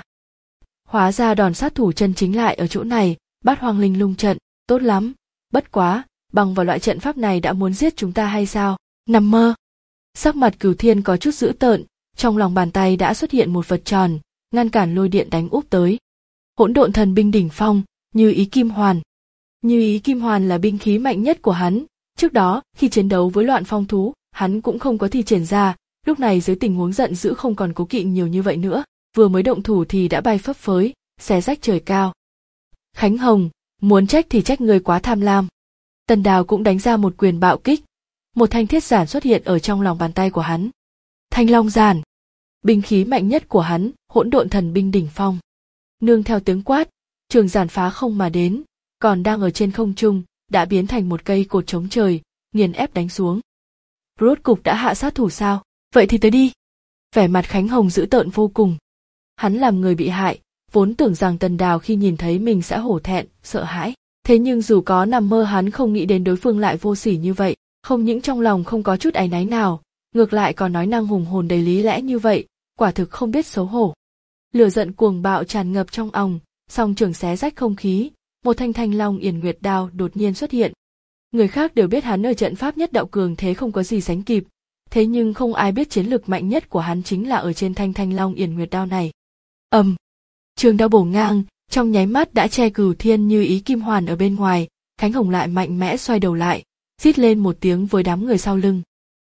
Hóa ra đòn sát thủ chân chính lại ở chỗ này, Bát Hoang Linh Lung trận, tốt lắm, bất quá, bằng vào loại trận pháp này đã muốn giết chúng ta hay sao? Nằm mơ. Sắc mặt Cửu Thiên có chút dữ tợn, trong lòng bàn tay đã xuất hiện một vật tròn, ngăn cản lôi điện đánh úp tới. Hỗn độn thần binh đỉnh phong, Như Ý Kim Hoàn. Như Ý Kim Hoàn là binh khí mạnh nhất của hắn, trước đó, khi chiến đấu với Loạn Phong thú, hắn cũng không có thi triển ra, lúc này dưới tình huống giận dữ không còn cố kỵ nhiều như vậy nữa, vừa mới động thủ thì đã bay phấp phới, xé rách trời cao. Khánh Hồng, muốn trách thì trách người quá tham lam. Tần Đào cũng đánh ra một quyền bạo kích, một thanh thiết giản xuất hiện ở trong lòng bàn tay của hắn. Thanh Long giản, binh khí mạnh nhất của hắn, hỗn độn thần binh đỉnh phong. Nương theo tiếng quát, trường giản phá không mà đến, còn đang ở trên không trung, đã biến thành một cây cột chống trời, nghiền ép đánh xuống. Rốt cục đã hạ sát thủ sao? Vậy thì tới đi. Vẻ mặt Khánh Hồng dữ tợn vô cùng. Hắn làm người bị hại, vốn tưởng rằng Tần Đào khi nhìn thấy mình sẽ hổ thẹn, sợ hãi. Thế nhưng dù có nằm mơ hắn không nghĩ đến đối phương lại vô sỉ như vậy, không những trong lòng không có chút áy náy nào, ngược lại còn nói năng hùng hồn đầy lý lẽ như vậy, quả thực không biết xấu hổ. Lửa giận cuồng bạo tràn ngập trong òng, song trường xé rách không khí, một thanh Thanh Long Yển Nguyệt đao đột nhiên xuất hiện. Người khác đều biết hắn ở trận pháp nhất đạo cường thế không có gì sánh kịp, thế nhưng không ai biết chiến lực mạnh nhất của hắn chính là ở trên thanh Thanh Long Yển Nguyệt đao này. Ầm, um, trường đao bổ ngang, trong nháy mắt đã che Cửu Thiên Như Ý Kim Hoàn ở bên ngoài, Khánh Hồng lại mạnh mẽ xoay đầu lại, rít lên một tiếng với đám người sau lưng.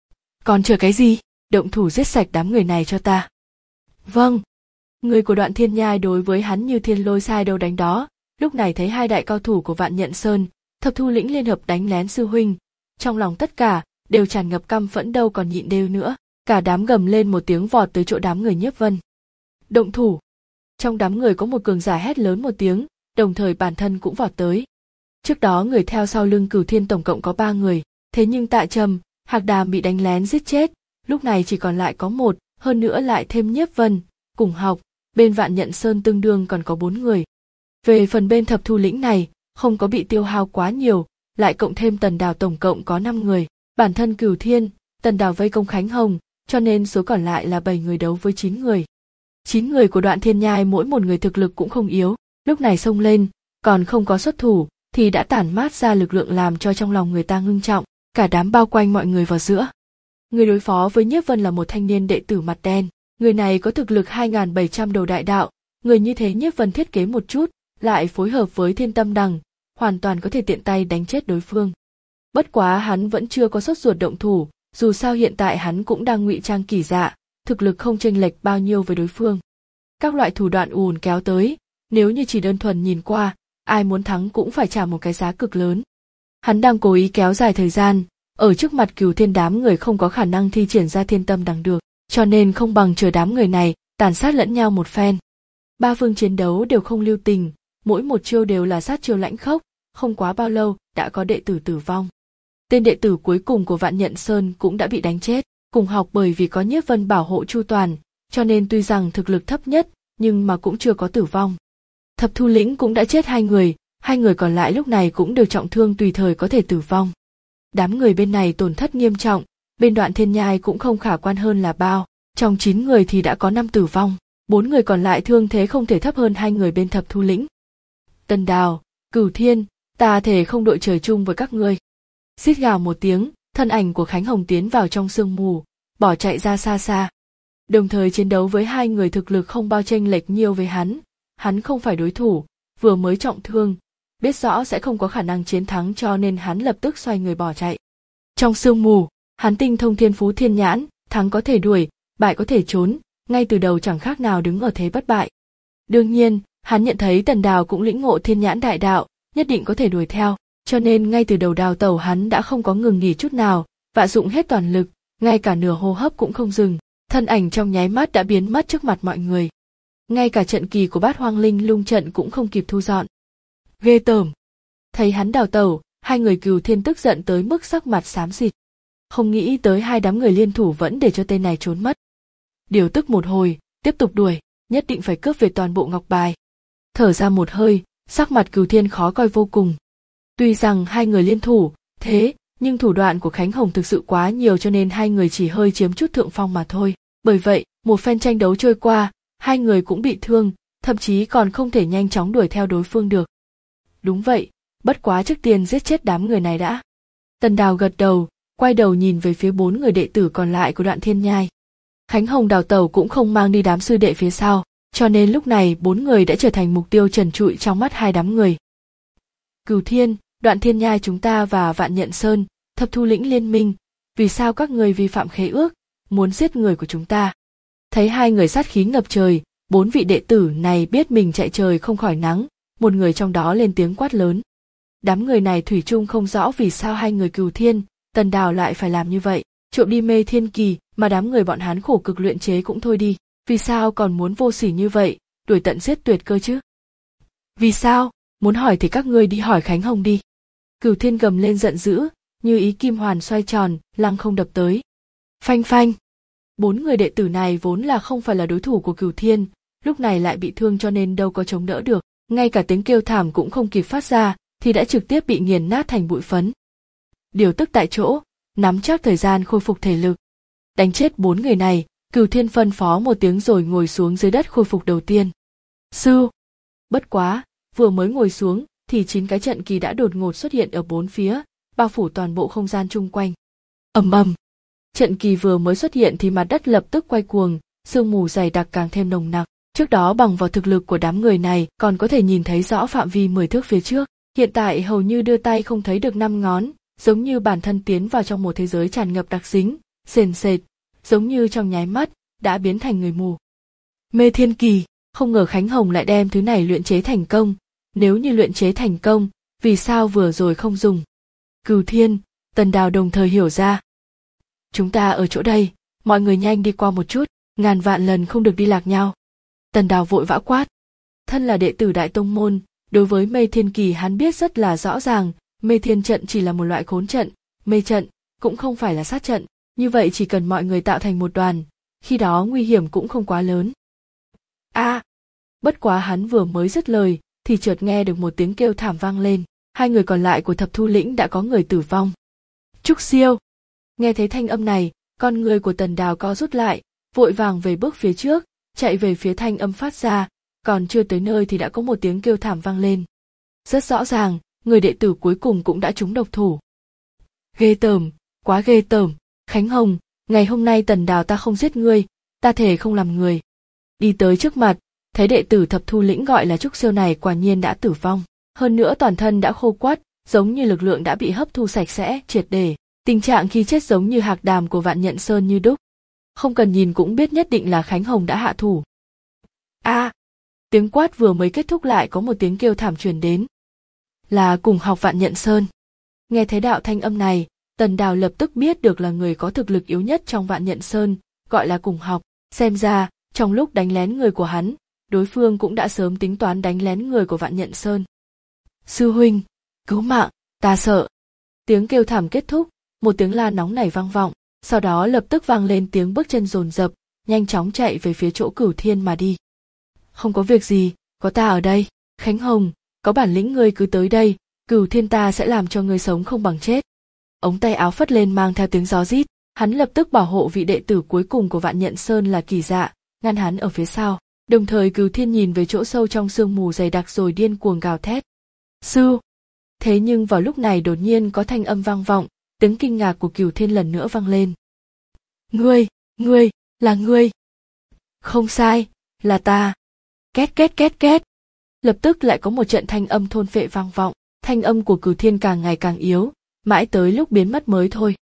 Còn chờ cái gì, động thủ giết sạch đám người này cho ta. Vâng. Người của Đoạn Thiên Nhai đối với hắn như thiên lôi sai đâu đánh đó, lúc này thấy hai đại cao thủ của Vạn Nhận Sơn, Thập Thu Lĩnh liên hợp đánh lén sư huynh, trong lòng tất cả đều tràn ngập căm phẫn đâu còn nhịn đêu nữa, cả đám gầm lên một tiếng vọt tới chỗ đám người Nhiếp Vân. Động thủ. Trong đám người có một cường giả hét lớn một tiếng, đồng thời bản thân cũng vọt tới. Trước đó người theo sau lưng Cửu Thiên tổng cộng có ba người, thế nhưng Tạ Trầm, Hạc Đàm bị đánh lén giết chết, lúc này chỉ còn lại có một, hơn nữa lại thêm Nhiếp Vân, cùng học, bên Vạn Nhận Sơn tương đương còn có bốn người. Về phần bên Thập Thu Lĩnh này, không có bị tiêu hao quá nhiều, lại cộng thêm Tần Đào tổng cộng có năm người, bản thân Cửu Thiên, Tần Đào vây công Khánh Hồng, cho nên số còn lại là bảy người đấu với chín người. Chín người của Đoạn Thiên Nhai mỗi một người thực lực cũng không yếu, lúc này xông lên, còn không có xuất thủ, thì đã tản mát ra lực lượng làm cho trong lòng người ta ngưng trọng, cả đám bao quanh mọi người vào giữa. Người đối phó với Nhiếp Vân là một thanh niên đệ tử mặt đen, người này có thực lực hai nghìn bảy trăm đầu đại đạo, người như thế Nhiếp Vân thiết kế một chút, lại phối hợp với Thiên Tâm Đằng, hoàn toàn có thể tiện tay đánh chết đối phương. Bất quá hắn vẫn chưa có sốt ruột động thủ, dù sao hiện tại hắn cũng đang ngụy trang kỳ dạ, thực lực không chênh lệch bao nhiêu với đối phương. Các loại thủ đoạn ùn kéo tới, nếu như chỉ đơn thuần nhìn qua, ai muốn thắng cũng phải trả một cái giá cực lớn. Hắn đang cố ý kéo dài thời gian, ở trước mặt Cửu Thiên đám người không có khả năng thi triển ra Thiên Tâm Đằng được, cho nên không bằng chờ đám người này tàn sát lẫn nhau một phen. Ba phương chiến đấu đều không lưu tình, mỗi một chiêu đều là sát chiêu lãnh khốc, không quá bao lâu đã có đệ tử tử vong. Tên đệ tử cuối cùng của Vạn Nhận Sơn cũng đã bị đánh chết, cùng học bởi vì có Nhiếp Vân bảo hộ chu toàn, cho nên tuy rằng thực lực thấp nhất, nhưng mà cũng chưa có tử vong. Thập Thu Lĩnh cũng đã chết hai người, hai người còn lại lúc này cũng đều trọng thương tùy thời có thể tử vong. Đám người bên này tổn thất nghiêm trọng, bên Đoạn Thiên Nhai cũng không khả quan hơn là bao, trong chín người thì đã có năm tử vong, bốn người còn lại thương thế không thể thấp hơn hai người bên Thập Thu Lĩnh. Tần Đào, Cửu Thiên, ta thề không đội trời chung với các ngươi. Xít gào một tiếng, thân ảnh của Khánh Hồng tiến vào trong sương mù, bỏ chạy ra xa xa. Đồng thời chiến đấu với hai người thực lực không bao chênh lệch nhiều với hắn, hắn không phải đối thủ, vừa mới trọng thương, biết rõ sẽ không có khả năng chiến thắng cho nên hắn lập tức xoay người bỏ chạy. Trong sương mù, hắn tinh thông thiên phú thiên nhãn, thắng có thể đuổi, bại có thể trốn, ngay từ đầu chẳng khác nào đứng ở thế bất bại. Đương nhiên, hắn nhận thấy Tần Đào cũng lĩnh ngộ thiên nhãn đại đạo, nhất định có thể đuổi theo, cho nên ngay từ đầu đào tẩu hắn đã không có ngừng nghỉ chút nào, vạ dụng hết toàn lực, ngay cả nửa hô hấp cũng không dừng, thân ảnh trong nháy mắt đã biến mất trước mặt mọi người. Ngay cả trận kỳ của Bát Hoang Linh Lung trận cũng không kịp thu dọn. Ghê tởm. Thấy hắn đào tẩu, hai người Cửu Thiên tức giận tới mức sắc mặt xám xịt. Không nghĩ tới hai đám người liên thủ vẫn để cho tên này trốn mất. Điều tức một hồi, tiếp tục đuổi, nhất định phải cướp về toàn bộ ngọc bài. Thở ra một hơi, sắc mặt Cửu Thiên khó coi vô cùng. Tuy rằng hai người liên thủ, thế, nhưng thủ đoạn của Khánh Hồng thực sự quá nhiều cho nên hai người chỉ hơi chiếm chút thượng phong mà thôi. Bởi vậy, một phen tranh đấu trôi qua, hai người cũng bị thương, thậm chí còn không thể nhanh chóng đuổi theo đối phương được. Đúng vậy, bất quá trước tiên giết chết đám người này đã. Tần Đào gật đầu, quay đầu nhìn về phía bốn người đệ tử còn lại của Đoạn Thiên Nhai. Khánh Hồng đào tẩu cũng không mang đi đám sư đệ phía sau, cho nên lúc này bốn người đã trở thành mục tiêu trần trụi trong mắt hai đám người. Cửu Thiên, Đoạn Thiên Nhai chúng ta và Vạn Nhận Sơn, Thập Thu Lĩnh liên minh, vì sao các người vi phạm khế ước, muốn giết người của chúng ta? Thấy hai người sát khí ngập trời, bốn vị đệ tử này biết mình chạy trời không khỏi nắng, một người trong đó lên tiếng quát lớn. Đám người này thủy chung không rõ vì sao hai người Cửu Thiên, Tần Đào lại phải làm như vậy, trộm đi mê thiên kỳ mà đám người bọn hắn khổ cực luyện chế cũng thôi đi, vì sao còn muốn vô sỉ như vậy, đuổi tận giết tuyệt cơ chứ? Vì sao? Muốn hỏi thì các ngươi đi hỏi Khánh Hồng đi. Cửu Thiên gầm lên giận dữ, như ý kim hoàn xoay tròn, lăng không đập tới. Phanh phanh. Bốn người đệ tử này vốn là không phải là đối thủ của Cửu Thiên, lúc này lại bị thương cho nên đâu có chống đỡ được, ngay cả tiếng kêu thảm cũng không kịp phát ra, thì đã trực tiếp bị nghiền nát thành bụi phấn. Điều tức tại chỗ, nắm chắc thời gian khôi phục thể lực. Đánh chết bốn người này, Cửu Thiên phân phó một tiếng rồi ngồi xuống dưới đất khôi phục đầu tiên. Sư! Bất quá, vừa mới ngồi xuống, thì chín cái trận kỳ đã đột ngột xuất hiện ở bốn phía, bao phủ toàn bộ không gian chung quanh. Ầm ầm! Trận kỳ vừa mới xuất hiện thì mặt đất lập tức quay cuồng, sương mù dày đặc càng thêm nồng nặc. Trước đó bằng vào thực lực của đám người này còn có thể nhìn thấy rõ phạm vi mười thước phía trước, hiện tại hầu như đưa tay không thấy được năm ngón, giống như bản thân tiến vào trong một thế giới tràn ngập đặc dính, sền sệt, giống như trong nháy mắt đã biến thành người mù. Mê thiên kỳ, không ngờ Khánh Hồng lại đem thứ này luyện chế thành công, nếu như luyện chế thành công, vì sao vừa rồi không dùng? Cửu Thiên, Tần Đào đồng thời hiểu ra. Chúng ta ở chỗ đây, mọi người nhanh đi qua một chút, ngàn vạn lần không được đi lạc nhau. Tần Đào vội vã quát. Thân là đệ tử Đại Tông Môn, đối với mê thiên kỳ hắn biết rất là rõ ràng, mê thiên trận chỉ là một loại khốn trận, mê trận cũng không phải là sát trận, như vậy chỉ cần mọi người tạo thành một đoàn, khi đó nguy hiểm cũng không quá lớn. A! À, bất quá hắn vừa mới dứt lời, thì chợt nghe được một tiếng kêu thảm vang lên, hai người còn lại của Thập Thu Lĩnh đã có người tử vong. Trúc Siêu! Nghe thấy thanh âm này, con người của Tần Đào co rút lại, vội vàng về bước phía trước, chạy về phía thanh âm phát ra, còn chưa tới nơi thì đã có một tiếng kêu thảm vang lên. Rất rõ ràng, người đệ tử cuối cùng cũng đã trúng độc thủ. Ghê tởm, quá ghê tởm, Khánh Hồng, ngày hôm nay Tần Đào ta không giết ngươi, ta thề không làm người. Đi tới trước mặt, thấy đệ tử Thập Thu Lĩnh gọi là Trúc Siêu này quả nhiên đã tử vong, hơn nữa toàn thân đã khô quắt, giống như lực lượng đã bị hấp thu sạch sẽ, triệt để. Tình trạng khi chết giống như hạc đàm của Vạn Nhận Sơn như đúc. Không cần nhìn cũng biết nhất định là Khánh Hồng đã hạ thủ. A! À, tiếng quát vừa mới kết thúc lại có một tiếng kêu thảm truyền đến. Là cùng học Vạn Nhận Sơn. Nghe thấy đạo thanh âm này, Tần Đào lập tức biết được là người có thực lực yếu nhất trong Vạn Nhận Sơn, gọi là cùng học. Xem ra, trong lúc đánh lén người của hắn, đối phương cũng đã sớm tính toán đánh lén người của Vạn Nhận Sơn. Sư huynh, cứu mạng, ta sợ. Tiếng kêu thảm kết thúc, một tiếng la nóng nảy vang vọng, sau đó lập tức vang lên tiếng bước chân dồn dập, nhanh chóng chạy về phía chỗ Cửu Thiên mà đi. Không có việc gì, có ta ở đây, Khánh Hồng, có bản lĩnh ngươi cứ tới đây, Cửu Thiên ta sẽ làm cho ngươi sống không bằng chết. Ống tay áo phất lên mang theo tiếng gió rít, hắn lập tức bảo hộ vị đệ tử cuối cùng của Vạn Nhận Sơn là Kỳ Dạ, ngăn hắn ở phía sau. Đồng thời Cửu Thiên nhìn về chỗ sâu trong sương mù dày đặc rồi điên cuồng gào thét. Sư! Thế nhưng vào lúc này đột nhiên có thanh âm vang vọng, tiếng kinh ngạc của Cửu Thiên lần nữa vang lên. Ngươi, ngươi, là ngươi. Không sai, là ta. Két két két két. Lập tức lại có một trận thanh âm thôn phệ vang vọng, thanh âm của Cửu Thiên càng ngày càng yếu, mãi tới lúc biến mất mới thôi.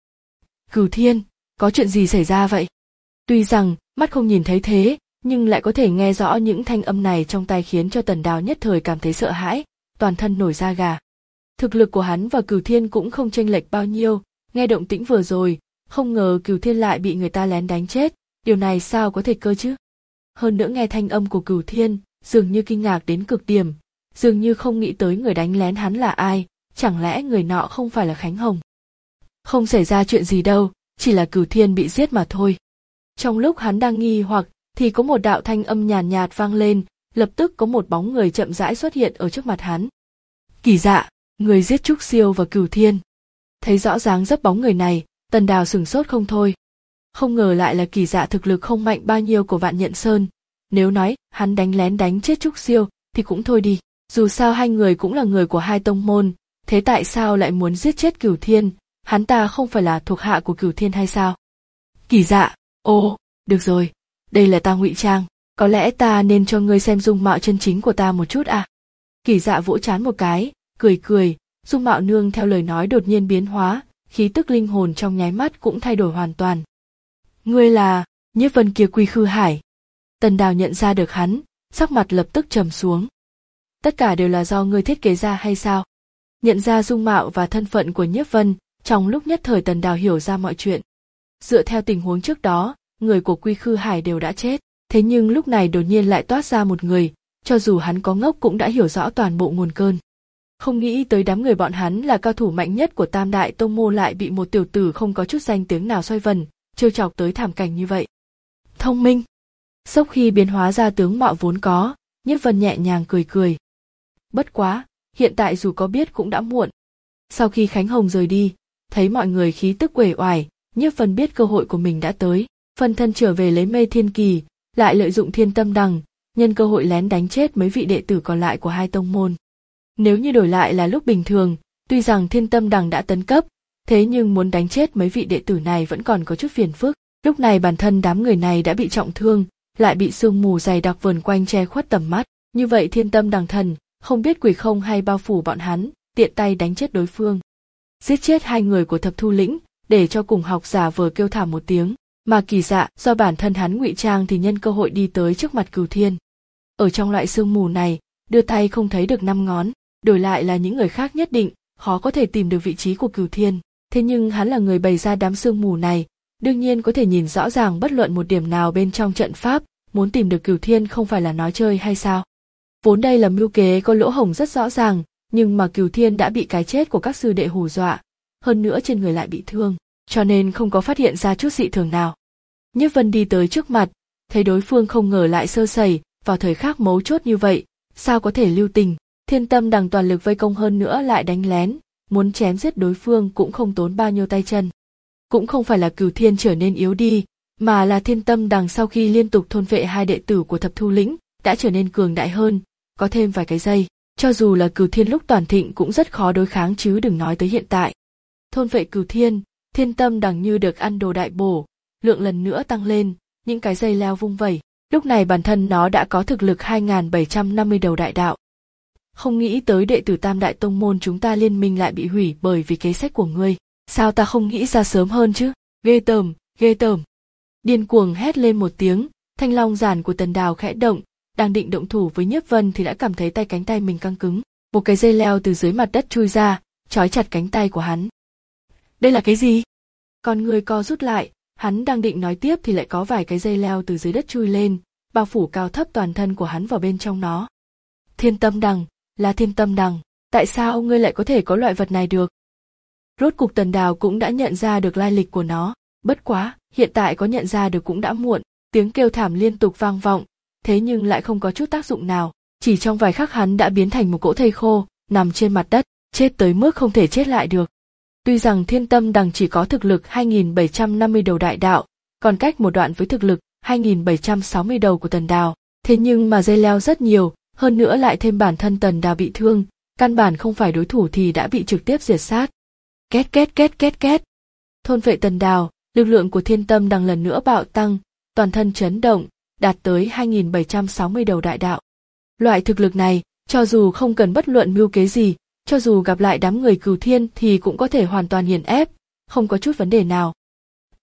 Cửu Thiên, có chuyện gì xảy ra vậy? Tuy rằng mắt không nhìn thấy thế, nhưng lại có thể nghe rõ những thanh âm này trong tai khiến cho Tần Đào nhất thời cảm thấy sợ hãi, toàn thân nổi da gà. Thực lực của hắn và Cửu Thiên cũng không chênh lệch bao nhiêu, nghe động tĩnh vừa rồi, không ngờ Cửu Thiên lại bị người ta lén đánh chết, điều này sao có thể cơ chứ? Hơn nữa nghe thanh âm của Cửu Thiên, dường như kinh ngạc đến cực điểm, dường như không nghĩ tới người đánh lén hắn là ai, chẳng lẽ người nọ không phải là Khánh Hồng? Không xảy ra chuyện gì đâu, chỉ là Cửu Thiên bị giết mà thôi. Trong lúc hắn đang nghi hoặc, thì có một đạo thanh âm nhàn nhạt, nhạt vang lên, lập tức có một bóng người chậm rãi xuất hiện ở trước mặt hắn. Kỳ Dạ, người giết Trúc Siêu và Cửu Thiên. Thấy rõ dáng dấp bóng người này, Tần Đào sửng sốt không thôi. Không ngờ lại là Kỳ Dạ thực lực không mạnh bao nhiêu của Vạn Nhận Sơn. Nếu nói hắn đánh lén đánh chết Trúc Siêu thì cũng thôi đi, dù sao hai người cũng là người của hai tông môn, thế tại sao lại muốn giết chết Cửu Thiên? Hắn ta không phải là thuộc hạ của Cửu Thiên hay sao? Kỳ Dạ, ô, được rồi, đây là ta ngụy trang, có lẽ ta nên cho ngươi xem dung mạo chân chính của ta một chút à? Kỳ Dạ vỗ trán một cái, cười cười, dung mạo nương theo lời nói đột nhiên biến hóa, khí tức linh hồn trong nháy mắt cũng thay đổi hoàn toàn. Ngươi là Nhiếp Vân kia Quy Khư Hải. Tần Đào nhận ra được hắn, sắc mặt lập tức trầm xuống. Tất cả đều là do ngươi thiết kế ra hay sao? Nhận ra dung mạo và thân phận của Nhiếp Vân, trong lúc nhất thời Tần Đào hiểu ra mọi chuyện. Dựa theo tình huống trước đó, người của Quy Khư Hải đều đã chết, thế nhưng lúc này đột nhiên lại toát ra một người, cho dù hắn có ngốc cũng đã hiểu rõ toàn bộ nguồn cơn. Không nghĩ tới đám người bọn hắn là cao thủ mạnh nhất của Tam Đại Tông Môn lại bị một tiểu tử không có chút danh tiếng nào xoay vần, trêu chọc tới thảm cảnh như vậy. Thông minh. Sau khi biến hóa ra tướng mạo vốn có, Nhiếp Vân nhẹ nhàng cười cười. Bất quá, hiện tại dù có biết cũng đã muộn. Sau khi Khánh Hồng rời đi, thấy mọi người khí tức uể oải, Nhiếp Vân biết cơ hội của mình đã tới, phân thân trở về lấy Mê Thiên Kỳ, lại lợi dụng Thiên Tâm Đằng, nhân cơ hội lén đánh chết mấy vị đệ tử còn lại của hai tông môn. Nếu như đổi lại là lúc bình thường, tuy rằng Thiên Tâm Đằng đã tấn cấp, thế nhưng muốn đánh chết mấy vị đệ tử này vẫn còn có chút phiền phức. Lúc này bản thân đám người này đã bị trọng thương, lại bị sương mù dày đặc vờn quanh che khuất tầm mắt, như vậy Thiên Tâm Đằng thần không biết quỷ không hay bao phủ bọn hắn, tiện tay đánh chết đối phương, giết chết hai người của Thập Thu Lĩnh, để cho cùng học giả vờ kêu thảm một tiếng, mà Kỳ Dạ do bản thân hắn ngụy trang thì nhân cơ hội đi tới trước mặt Cửu Thiên. Ở trong loại sương mù này, đưa tay không thấy được năm ngón, đổi lại là những người khác nhất định khó có thể tìm được vị trí của Cửu Thiên, thế nhưng hắn là người bày ra đám sương mù này, đương nhiên có thể nhìn rõ ràng bất luận một điểm nào bên trong trận pháp, muốn tìm được Cửu Thiên không phải là nói chơi hay sao? Vốn đây là mưu kế có lỗ hổng rất rõ ràng, nhưng mà Cửu Thiên đã bị cái chết của các sư đệ hù dọa, hơn nữa trên người lại bị thương, cho nên không có phát hiện ra chút dị thường nào. Nhiếp Vân đi tới trước mặt, thấy đối phương không ngờ lại sơ sẩy, vào thời khắc mấu chốt như vậy, sao có thể lưu tình, Thiên Tâm Đằng toàn lực vây công hơn nữa lại đánh lén, muốn chém giết đối phương cũng không tốn bao nhiêu tay chân. Cũng không phải là Cửu Thiên trở nên yếu đi, mà là Thiên Tâm Đằng sau khi liên tục thôn phệ hai đệ tử của Thập Thu Lĩnh, đã trở nên cường đại hơn, có thêm vài cái giây, cho dù là Cửu Thiên lúc toàn thịnh cũng rất khó đối kháng chứ đừng nói tới hiện tại. Thôn phệ Cửu Thiên, Thiên Tâm Đằng như được ăn đồ đại bổ, lượng lần nữa tăng lên, những cái dây leo vung vẩy, lúc này bản thân nó đã có thực lực hai nghìn bảy trăm năm mươi đầu đại đạo. Không nghĩ tới đệ tử Tam Đại Tông Môn chúng ta liên minh lại bị hủy bởi vì kế sách của ngươi, sao ta không nghĩ ra sớm hơn chứ, ghê tởm, ghê tởm. Điên cuồng hét lên một tiếng, thanh long giản của Tần Đào khẽ động, đang định động thủ với Nhiếp Vân thì đã cảm thấy tay cánh tay mình căng cứng, một cái dây leo từ dưới mặt đất chui ra, trói chặt cánh tay của hắn. Đây là cái gì? Con người co rút lại, hắn đang định nói tiếp thì lại có vài cái dây leo từ dưới đất chui lên, bao phủ cao thấp toàn thân của hắn vào bên trong nó. Thiên Tâm Đằng, là Thiên Tâm Đằng, tại sao ngươi lại có thể có loại vật này được? Rốt cục Tần Đào cũng đã nhận ra được lai lịch của nó, bất quá, hiện tại có nhận ra được cũng đã muộn, tiếng kêu thảm liên tục vang vọng, thế nhưng lại không có chút tác dụng nào, chỉ trong vài khắc hắn đã biến thành một cỗ thây khô, nằm trên mặt đất, chết tới mức không thể chết lại được. Tuy rằng Thiên Tâm Đằng chỉ có thực lực hai nghìn bảy trăm năm mươi đầu đại đạo, còn cách một đoạn với thực lực hai nghìn bảy trăm sáu mươi đầu của Tần Đào, thế nhưng mà dây leo rất nhiều, hơn nữa lại thêm bản thân Tần Đào bị thương, căn bản không phải đối thủ thì đã bị trực tiếp diệt sát. Két két két két két. Thôn phệ Tần Đào, lực lượng của Thiên Tâm Đằng lần nữa bạo tăng, toàn thân chấn động, đạt tới hai nghìn bảy trăm sáu mươi đầu đại đạo. Loại thực lực này, cho dù không cần bất luận mưu kế gì, cho dù gặp lại đám người Cửu Thiên thì cũng có thể hoàn toàn nghiền ép, không có chút vấn đề nào.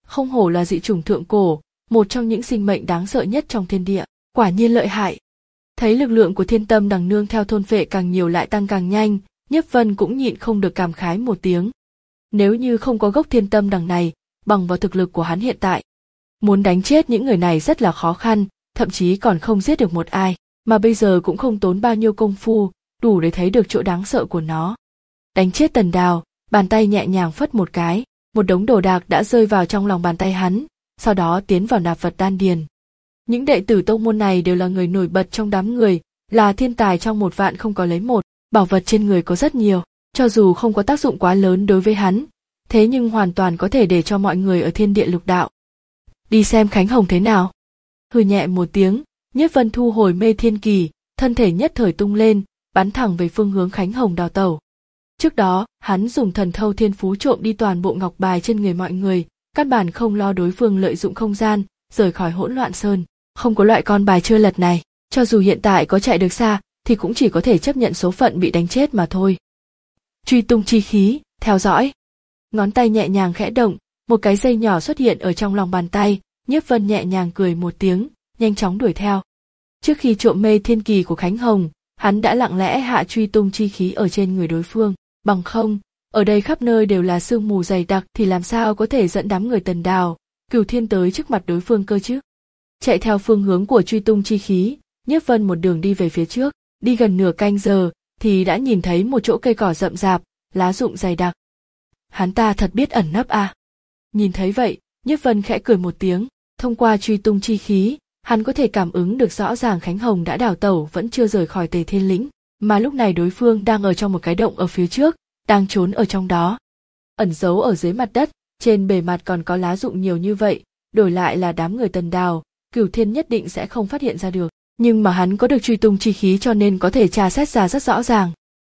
Không hổ là dị chủng thượng cổ, một trong những sinh mệnh đáng sợ nhất trong thiên địa, quả nhiên lợi hại. Thấy lực lượng của Thiên Tâm Đằng nương theo thôn phệ càng nhiều lại tăng càng nhanh, Nhiếp Vân cũng nhịn không được cảm khái một tiếng. Nếu như không có gốc Thiên Tâm Đằng này, bằng vào thực lực của hắn hiện tại, muốn đánh chết những người này rất là khó khăn, thậm chí còn không giết được một ai, mà bây giờ cũng không tốn bao nhiêu công phu, đủ để thấy được chỗ đáng sợ của nó. Đánh chết Tần Đào, bàn tay nhẹ nhàng phất một cái, một đống đồ đạc đã rơi vào trong lòng bàn tay hắn, sau đó tiến vào nạp vật đan điền. Những đệ tử tông môn này đều là người nổi bật trong đám người, là thiên tài trong một vạn không có lấy một, bảo vật trên người có rất nhiều, cho dù không có tác dụng quá lớn đối với hắn, thế nhưng hoàn toàn có thể để cho mọi người ở thiên địa lục đạo. Đi xem Khánh Hồng thế nào. Hừ nhẹ một tiếng, Nhiếp Vân thu hồi mê thiên kỳ, thân thể nhất thời tung lên, bắn thẳng về phương hướng Khánh Hồng đào tẩu. Trước đó, hắn dùng thần thâu thiên phú trộm đi toàn bộ ngọc bài trên người mọi người, căn bản không lo đối phương lợi dụng không gian, rời khỏi hỗn loạn sơn. Không có loại con bài chưa lật này, cho dù hiện tại có chạy được xa, thì cũng chỉ có thể chấp nhận số phận bị đánh chết mà thôi. Truy tung chi khí, theo dõi. Ngón tay nhẹ nhàng khẽ động, một cái dây nhỏ xuất hiện ở trong lòng bàn tay, Nhiếp Vân nhẹ nhàng cười một tiếng, nhanh chóng đuổi theo. Trước khi trộm mê thiên kỳ của Khánh Hồng, hắn đã lặng lẽ hạ truy tung chi khí ở trên người đối phương, bằng không, ở đây khắp nơi đều là sương mù dày đặc thì làm sao có thể dẫn đám người Tần Đào, Cửu Thiên tới trước mặt đối phương cơ chứ. Chạy theo phương hướng của truy tung chi khí, Nhiếp Vân một đường đi về phía trước, đi gần nửa canh giờ thì đã nhìn thấy một chỗ cây cỏ rậm rạp, lá rụng dày đặc. Hắn ta thật biết ẩn nấp à. Nhìn thấy vậy, Nhiếp Vân khẽ cười một tiếng, thông qua truy tung chi khí, hắn có thể cảm ứng được rõ ràng Khánh Hồng đã đào tẩu vẫn chưa rời khỏi Tề Thiên Lĩnh, mà lúc này đối phương đang ở trong một cái động ở phía trước, đang trốn ở trong đó. Ẩn giấu ở dưới mặt đất, trên bề mặt còn có lá rụng nhiều như vậy, đổi lại là đám người Tần Đào, Cửu Thiên nhất định sẽ không phát hiện ra được, nhưng mà hắn có được truy tung chi khí cho nên có thể tra xét ra rất rõ ràng.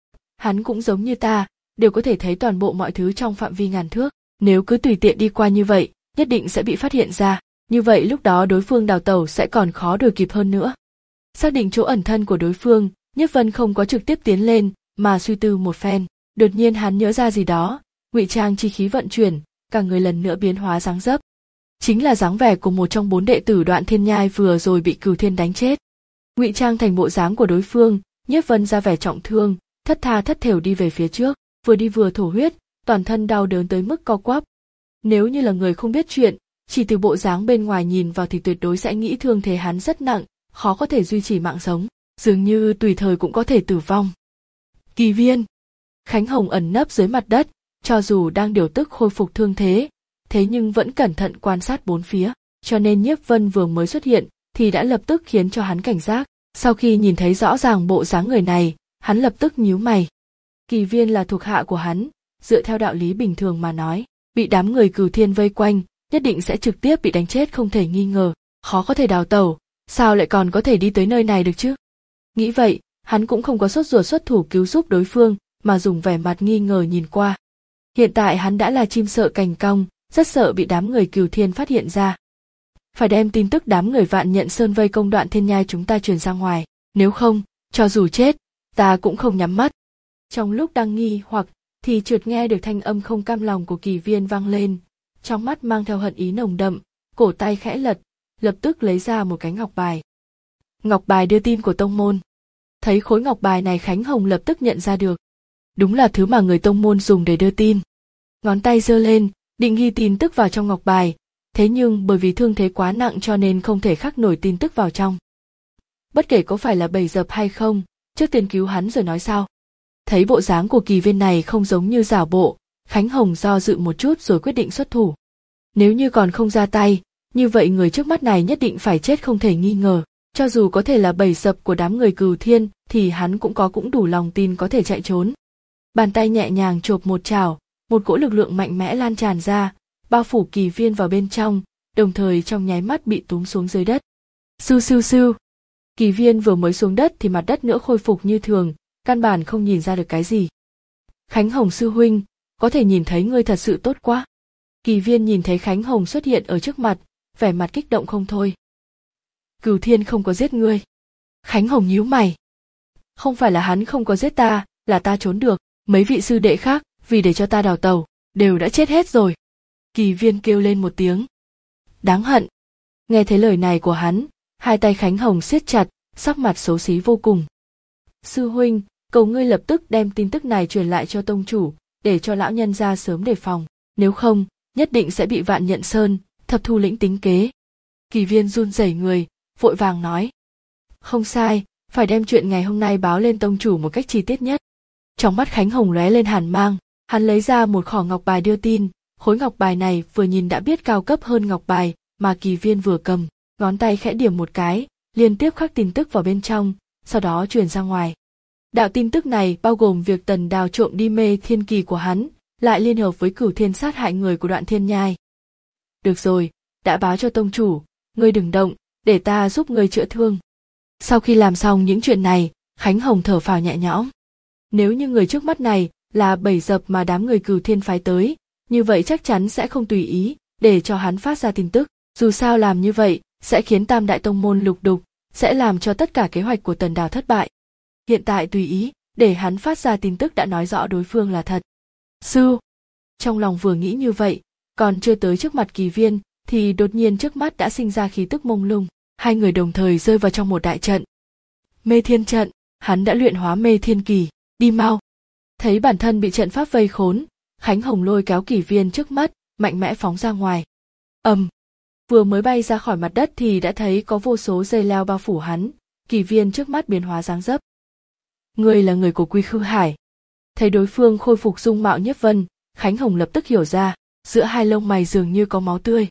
Hắn cũng giống như ta, đều có thể thấy toàn bộ mọi thứ trong phạm vi ngàn thước, nếu cứ tùy tiện đi qua như vậy, nhất định sẽ bị phát hiện ra, như vậy lúc đó đối phương đào tẩu sẽ còn khó đuổi kịp hơn nữa. Xác định chỗ ẩn thân của đối phương, Nhiếp Vân không có trực tiếp tiến lên, mà suy tư một phen, đột nhiên hắn nhớ ra gì đó, ngụy trang chi khí vận chuyển, cả người lần nữa biến hóa dáng dấp. Chính là dáng vẻ của một trong bốn đệ tử Đoạn Thiên Nhai vừa rồi bị Cửu Thiên đánh chết. Ngụy trang thành bộ dáng của đối phương, Nhiếp Vân ra vẻ trọng thương, thất tha thất thểu đi về phía trước, vừa đi vừa thổ huyết, toàn thân đau đớn tới mức co quắp. Nếu như là người không biết chuyện, chỉ từ bộ dáng bên ngoài nhìn vào thì tuyệt đối sẽ nghĩ thương thế hắn rất nặng, khó có thể duy trì mạng sống, dường như tùy thời cũng có thể tử vong. Kỳ Viên. Khánh Hồng ẩn nấp dưới mặt đất, cho dù đang điều tức khôi phục thương thế, thế nhưng vẫn cẩn thận quan sát bốn phía, cho nên Nhiếp Vân vừa mới xuất hiện thì đã lập tức khiến cho hắn cảnh giác. Sau khi nhìn thấy rõ ràng bộ dáng người này, hắn lập tức nhíu mày. Kỳ Viên là thuộc hạ của hắn, dựa theo đạo lý bình thường mà nói, bị đám người Cửu Thiên vây quanh, nhất định sẽ trực tiếp bị đánh chết không thể nghi ngờ, khó có thể đào tẩu, sao lại còn có thể đi tới nơi này được chứ? Nghĩ vậy, hắn cũng không có sốt ruột xuất thủ cứu giúp đối phương, mà dùng vẻ mặt nghi ngờ nhìn qua. Hiện tại hắn đã là chim sợ cành cong, rất sợ bị đám người Cửu Thiên phát hiện ra. Phải đem tin tức đám người Vạn Nhận Sơn vây công Đoạn Thiên Nhai chúng ta truyền ra ngoài, nếu không, cho dù chết, ta cũng không nhắm mắt. Trong lúc đang nghi hoặc, thì chợt nghe được thanh âm không cam lòng của Kỳ Viên vang lên, trong mắt mang theo hận ý nồng đậm, cổ tay khẽ lật, lập tức lấy ra một cái ngọc bài. Ngọc bài đưa tin của tông môn. Thấy khối ngọc bài này Khánh Hồng lập tức nhận ra được. Đúng là thứ mà người tông môn dùng để đưa tin. Ngón tay giơ lên, định ghi tin tức vào trong ngọc bài, thế nhưng bởi vì thương thế quá nặng cho nên không thể khắc nổi tin tức vào trong. Bất kể có phải là bầy dập hay không, trước tiên cứu hắn rồi nói sao. Thấy bộ dáng của Kỳ Viên này không giống như giả bộ, Khánh Hồng do dự một chút rồi quyết định xuất thủ. Nếu như còn không ra tay, như vậy người trước mắt này nhất định phải chết không thể nghi ngờ, cho dù có thể là bầy dập của đám người Cửu Thiên thì hắn cũng có cũng đủ lòng tin có thể chạy trốn. Bàn tay nhẹ nhàng chộp một chảo, một cỗ lực lượng mạnh mẽ lan tràn ra, bao phủ Kỳ Viên vào bên trong, đồng thời trong nháy mắt bị túm xuống dưới đất. Sưu sưu sưu. Kỳ Viên vừa mới xuống đất thì mặt đất nữa khôi phục như thường, căn bản không nhìn ra được cái gì. Khánh Hồng sư huynh, có thể nhìn thấy ngươi thật sự tốt quá. Kỳ Viên nhìn thấy Khánh Hồng xuất hiện ở trước mặt, vẻ mặt kích động không thôi. Cửu Thiên không có giết ngươi. Khánh Hồng nhíu mày. Không phải là hắn không có giết ta, là ta trốn được, mấy vị sư đệ khác, vì để cho ta đào tẩu, đều đã chết hết rồi. Kỳ Viên kêu lên một tiếng. Đáng hận. Nghe thấy lời này của hắn, hai tay Khánh Hồng siết chặt, sắc mặt xấu xí vô cùng. Sư huynh, cầu ngươi lập tức đem tin tức này truyền lại cho tông chủ, để cho lão nhân gia sớm đề phòng, nếu không, nhất định sẽ bị Vạn Nhận Sơn, Thập Thu Lĩnh tính kế. Kỳ Viên run rẩy người, vội vàng nói. Không sai, phải đem chuyện ngày hôm nay báo lên tông chủ một cách chi tiết nhất. Trong mắt Khánh Hồng lóe lên hàn mang, hắn lấy ra một khỏ ngọc bài đưa tin, khối ngọc bài này vừa nhìn đã biết cao cấp hơn ngọc bài mà Kỳ Viên vừa cầm, ngón tay khẽ điểm một cái, liên tiếp khắc tin tức vào bên trong, sau đó truyền ra ngoài. Đạo tin tức này bao gồm việc Tần Đào trộm đi mê thiên kỳ của hắn, lại liên hợp với Cửu Thiên sát hại người của Đoạn Thiên Nhai. Được rồi, đã báo cho tông chủ, ngươi đừng động, để ta giúp ngươi chữa thương. Sau khi làm xong những chuyện này, Khánh Hồng thở phào nhẹ nhõm. Nếu như người trước mắt này là bẫy dập mà đám người Cửu Thiên phái tới, như vậy chắc chắn sẽ không tùy ý để cho hắn phát ra tin tức. Dù sao làm như vậy sẽ khiến Tam Đại Tông môn lục đục, sẽ làm cho tất cả kế hoạch của Tần Đào thất bại. Hiện tại tùy ý để hắn phát ra tin tức đã nói rõ đối phương là thật. Sư, trong lòng vừa nghĩ như vậy, còn chưa tới trước mặt Kỳ Viên thì đột nhiên trước mắt đã sinh ra khí tức mông lung, hai người đồng thời rơi vào trong một đại trận. Mê Thiên trận, hắn đã luyện hóa Mê Thiên kỳ, đi mau. Thấy bản thân bị trận pháp vây khốn, Khánh Hồng lôi kéo Kỳ Viên trước mắt, mạnh mẽ phóng ra ngoài. Ầm, um, vừa mới bay ra khỏi mặt đất thì đã thấy có vô số dây leo bao phủ hắn, Kỳ Viên trước mắt biến hóa dáng dấp. Ngươi là người của Quy Khư Hải. Thấy đối phương khôi phục dung mạo Nhiếp Vân, Khánh Hồng lập tức hiểu ra, giữa hai lông mày dường như có máu tươi.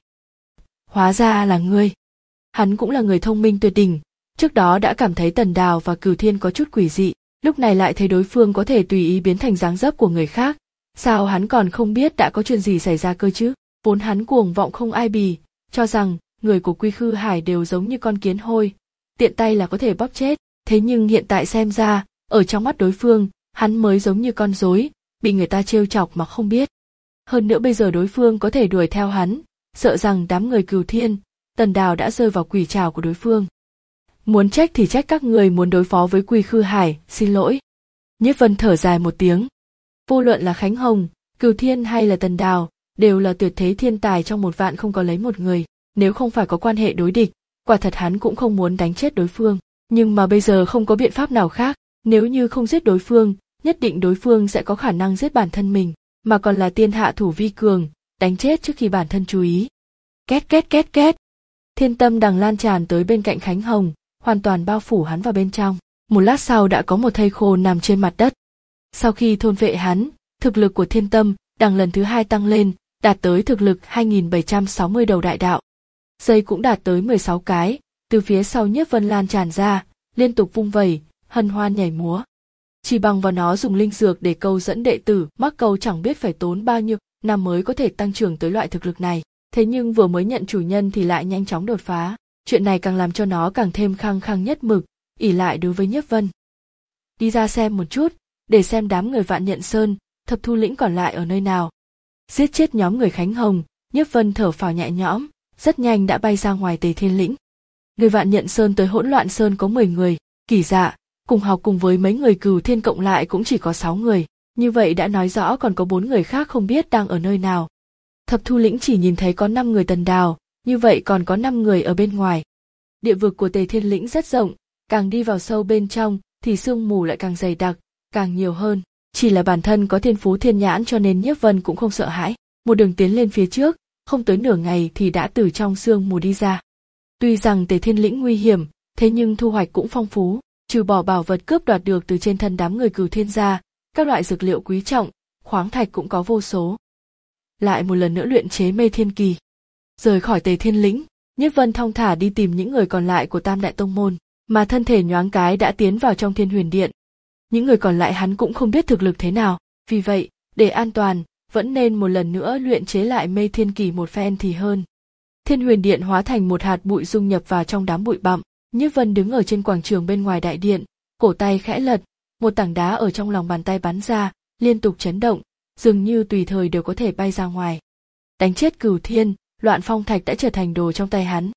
Hóa ra là ngươi. Hắn cũng là người thông minh tuyệt đỉnh, trước đó đã cảm thấy Tần Đào và Cửu Thiên có chút quỷ dị, lúc này lại thấy đối phương có thể tùy ý biến thành dáng dấp của người khác, sao hắn còn không biết đã có chuyện gì xảy ra cơ chứ? Vốn hắn cuồng vọng không ai bì, cho rằng người của Quy Khư Hải đều giống như con kiến hôi, tiện tay là có thể bóp chết, thế nhưng hiện tại xem ra, ở trong mắt đối phương, hắn mới giống như con rối, bị người ta trêu chọc mà không biết. Hơn nữa bây giờ đối phương có thể đuổi theo hắn, sợ rằng đám người Cửu Thiên, Tần Đào đã rơi vào quỷ trảo của đối phương. Muốn trách thì trách các người muốn đối phó với Quy Khư Hải, xin lỗi. Nhiếp Vân thở dài một tiếng. Vô luận là Khánh Hồng, Cửu Thiên hay là Tần Đào, đều là tuyệt thế thiên tài trong một vạn không có lấy một người, nếu không phải có quan hệ đối địch, quả thật hắn cũng không muốn đánh chết đối phương, nhưng mà bây giờ không có biện pháp nào khác, nếu như không giết đối phương, nhất định đối phương sẽ có khả năng giết bản thân mình, mà còn là tiên hạ thủ vi cường, đánh chết trước khi bản thân chú ý. Két két két két. Thiên tâm đằng lan tràn tới bên cạnh Khánh Hồng, hoàn toàn bao phủ hắn vào bên trong. Một lát sau đã có một thây khô nằm trên mặt đất. Sau khi thôn vệ hắn, thực lực của thiên tâm đằng lần thứ hai tăng lên, đạt tới thực lực hai nghìn bảy trăm sáu mươi đầu đại đạo. Dây cũng đạt tới mười sáu cái, từ phía sau Nhiếp Vân lan tràn ra, liên tục vung vẩy, hân hoan nhảy múa. Chỉ bằng vào nó dùng linh dược để câu dẫn đệ tử, mắc câu chẳng biết phải tốn bao nhiêu năm mới có thể tăng trưởng tới loại thực lực này. Thế nhưng vừa mới nhận chủ nhân thì lại nhanh chóng đột phá, chuyện này càng làm cho nó càng thêm khăng khăng nhất mực, ỷ lại đối với Nhiếp Vân. Đi ra xem một chút, để xem đám người Vạn Nhận Sơn, Thập Thu Lĩnh còn lại ở nơi nào. Giết chết nhóm người Khánh Hồng, Nhiếp Vân thở phào nhẹ nhõm, rất nhanh đã bay ra ngoài Tề Thiên Lĩnh. Người Vạn Nhận Sơn tới Hỗn Loạn Sơn có mười người, Kỳ Dạ, cùng học cùng với mấy người Cửu Thiên cộng lại cũng chỉ có sáu người, như vậy đã nói rõ còn có bốn người khác không biết đang ở nơi nào. Thập Thu Lĩnh chỉ nhìn thấy có năm người Tần Đào, như vậy còn có năm người ở bên ngoài. Địa vực của Tề Thiên Lĩnh rất rộng, càng đi vào sâu bên trong thì sương mù lại càng dày đặc, càng nhiều hơn. Chỉ là bản thân có thiên phú thiên nhãn cho nên Nhiếp Vân cũng không sợ hãi, một đường tiến lên phía trước, không tới nửa ngày thì đã từ trong sương mù đi ra. Tuy rằng Tề Thiên Lĩnh nguy hiểm, thế nhưng thu hoạch cũng phong phú, trừ bỏ bảo vật cướp đoạt được từ trên thân đám người Cửu Thiên ra, các loại dược liệu quý trọng, khoáng thạch cũng có vô số. Lại một lần nữa luyện chế Mê Thiên kỳ. Rời khỏi Tề Thiên Lĩnh, Nhiếp Vân thong thả đi tìm những người còn lại của Tam Đại Tông môn, mà thân thể nhoáng cái đã tiến vào trong Thiên Huyền Điện. Những người còn lại hắn cũng không biết thực lực thế nào, vì vậy, để an toàn, vẫn nên một lần nữa luyện chế lại Mê Thiên kỳ một phen thì hơn. Thiên Huyền Điện hóa thành một hạt bụi dung nhập vào trong đám bụi bặm, Nhiếp Vân đứng ở trên quảng trường bên ngoài đại điện, cổ tay khẽ lật, một tảng đá ở trong lòng bàn tay bắn ra, liên tục chấn động, dường như tùy thời đều có thể bay ra ngoài. Đánh chết Cửu Thiên, Loạn Phong Thạch đã trở thành đồ trong tay hắn.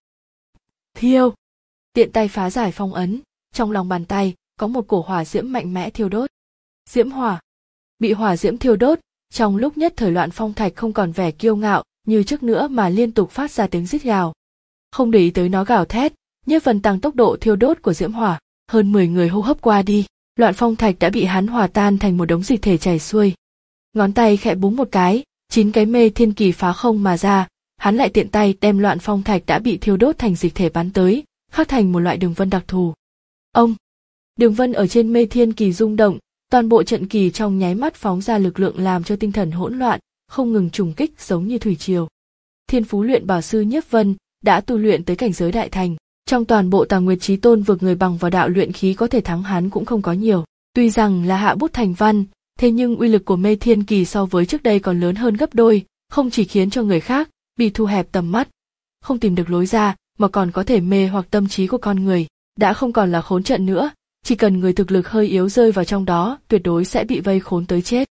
Thiêu! Tiện tay phá giải phong ấn, trong lòng bàn tay có một cổ hỏa diễm mạnh mẽ thiêu đốt. Diễm hỏa! Bị hỏa diễm thiêu đốt, trong lúc nhất thời Loạn Phong Thạch không còn vẻ kiêu ngạo như trước nữa mà liên tục phát ra tiếng rít gào. Không để ý tới nó gào thét, Nhiếp Vân tăng tốc độ thiêu đốt của diễm hỏa, hơn mười người hô hấp qua đi, Loạn Phong Thạch đã bị hắn hòa tan thành một đống dịch thể chảy xuôi. Ngón tay khẽ búng một cái, chín cái mê thiên kỳ phá không mà ra, hắn lại tiện tay đem Loạn Phong Thạch đã bị thiêu đốt thành dịch thể bắn tới, khắc thành một loại đường vân đặc thù. Ông, đường vân ở trên mê thiên kỳ rung động, toàn bộ trận kỳ trong nháy mắt phóng ra lực lượng làm cho tinh thần hỗn loạn, không ngừng trùng kích giống như thủy triều. Thiên phú luyện bảo sư Nhiếp Vân đã tu luyện tới cảnh giới đại thành, trong toàn bộ Tà Nguyệt Chí Tôn vực người bằng vào đạo luyện khí có thể thắng hắn cũng không có nhiều. Tuy rằng là hạ bút thành văn, thế nhưng uy lực của mê thiên kỳ so với trước đây còn lớn hơn gấp đôi, không chỉ khiến cho người khác bị thu hẹp tầm mắt, không tìm được lối ra, mà còn có thể mê hoặc tâm trí của con người, đã không còn là khốn trận nữa, chỉ cần người thực lực hơi yếu rơi vào trong đó, tuyệt đối sẽ bị vây khốn tới chết.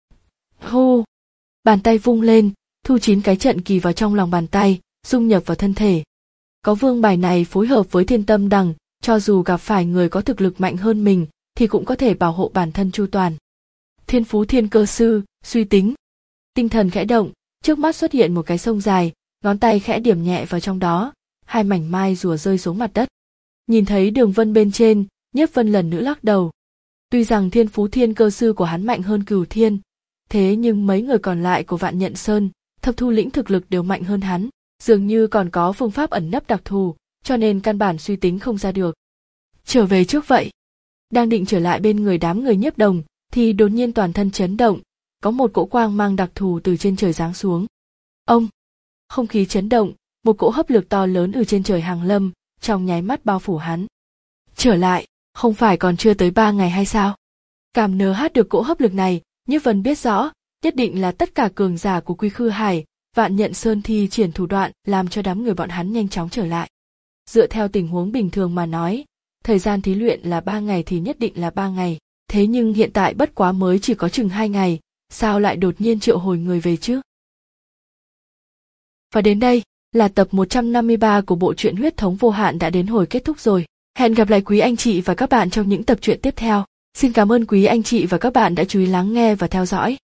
Hô! Bàn tay vung lên, thu chín cái trận kỳ vào trong lòng bàn tay, dung nhập vào thân thể. Có vương bài này phối hợp với thiên tâm đằng, cho dù gặp phải người có thực lực mạnh hơn mình, thì cũng có thể bảo hộ bản thân chu toàn. Thiên phú thiên cơ sư, suy tính. Tinh thần khẽ động, trước mắt xuất hiện một cái sông dài, ngón tay khẽ điểm nhẹ vào trong đó, hai mảnh mai rùa rơi xuống mặt đất. Nhìn thấy đường vân bên trên, Nhiếp Vân lần nữa lắc đầu. Tuy rằng thiên phú thiên cơ sư của hắn mạnh hơn Cửu Thiên, thế nhưng mấy người còn lại của Vạn Nhận Sơn, Thập Thu Lĩnh thực lực đều mạnh hơn hắn, dường như còn có phương pháp ẩn nấp đặc thù, cho nên căn bản suy tính không ra được. Trở về trước vậy. Đang định trở lại bên người đám người Nhiếp Đồng, thì đột nhiên toàn thân chấn động, có một cỗ quang mang đặc thù từ trên trời giáng xuống. Ông! Không khí chấn động, một cỗ hấp lực to lớn từ trên trời hàng lâm, trong nháy mắt bao phủ hắn. Trở lại, không phải còn chưa tới ba ngày hay sao? Cảm nờ hát được cỗ hấp lực này, Nhiếp Vân biết rõ, nhất định là tất cả cường giả của Quy Khư Hải, Vạn Nhận Sơn thi triển thủ đoạn làm cho đám người bọn hắn nhanh chóng trở lại. Dựa theo tình huống bình thường mà nói, thời gian thí luyện là ba ngày thì nhất định là ba ngày, thế nhưng hiện tại bất quá mới chỉ có chừng hai ngày, sao lại đột nhiên triệu hồi người về chứ? Và đến đây là tập một trăm năm mươi ba của bộ truyện Huyết Thống Vô Hạn đã đến hồi kết thúc rồi. Hẹn gặp lại quý anh chị và các bạn trong những tập truyện tiếp theo. Xin cảm ơn quý anh chị và các bạn đã chú ý lắng nghe và theo dõi.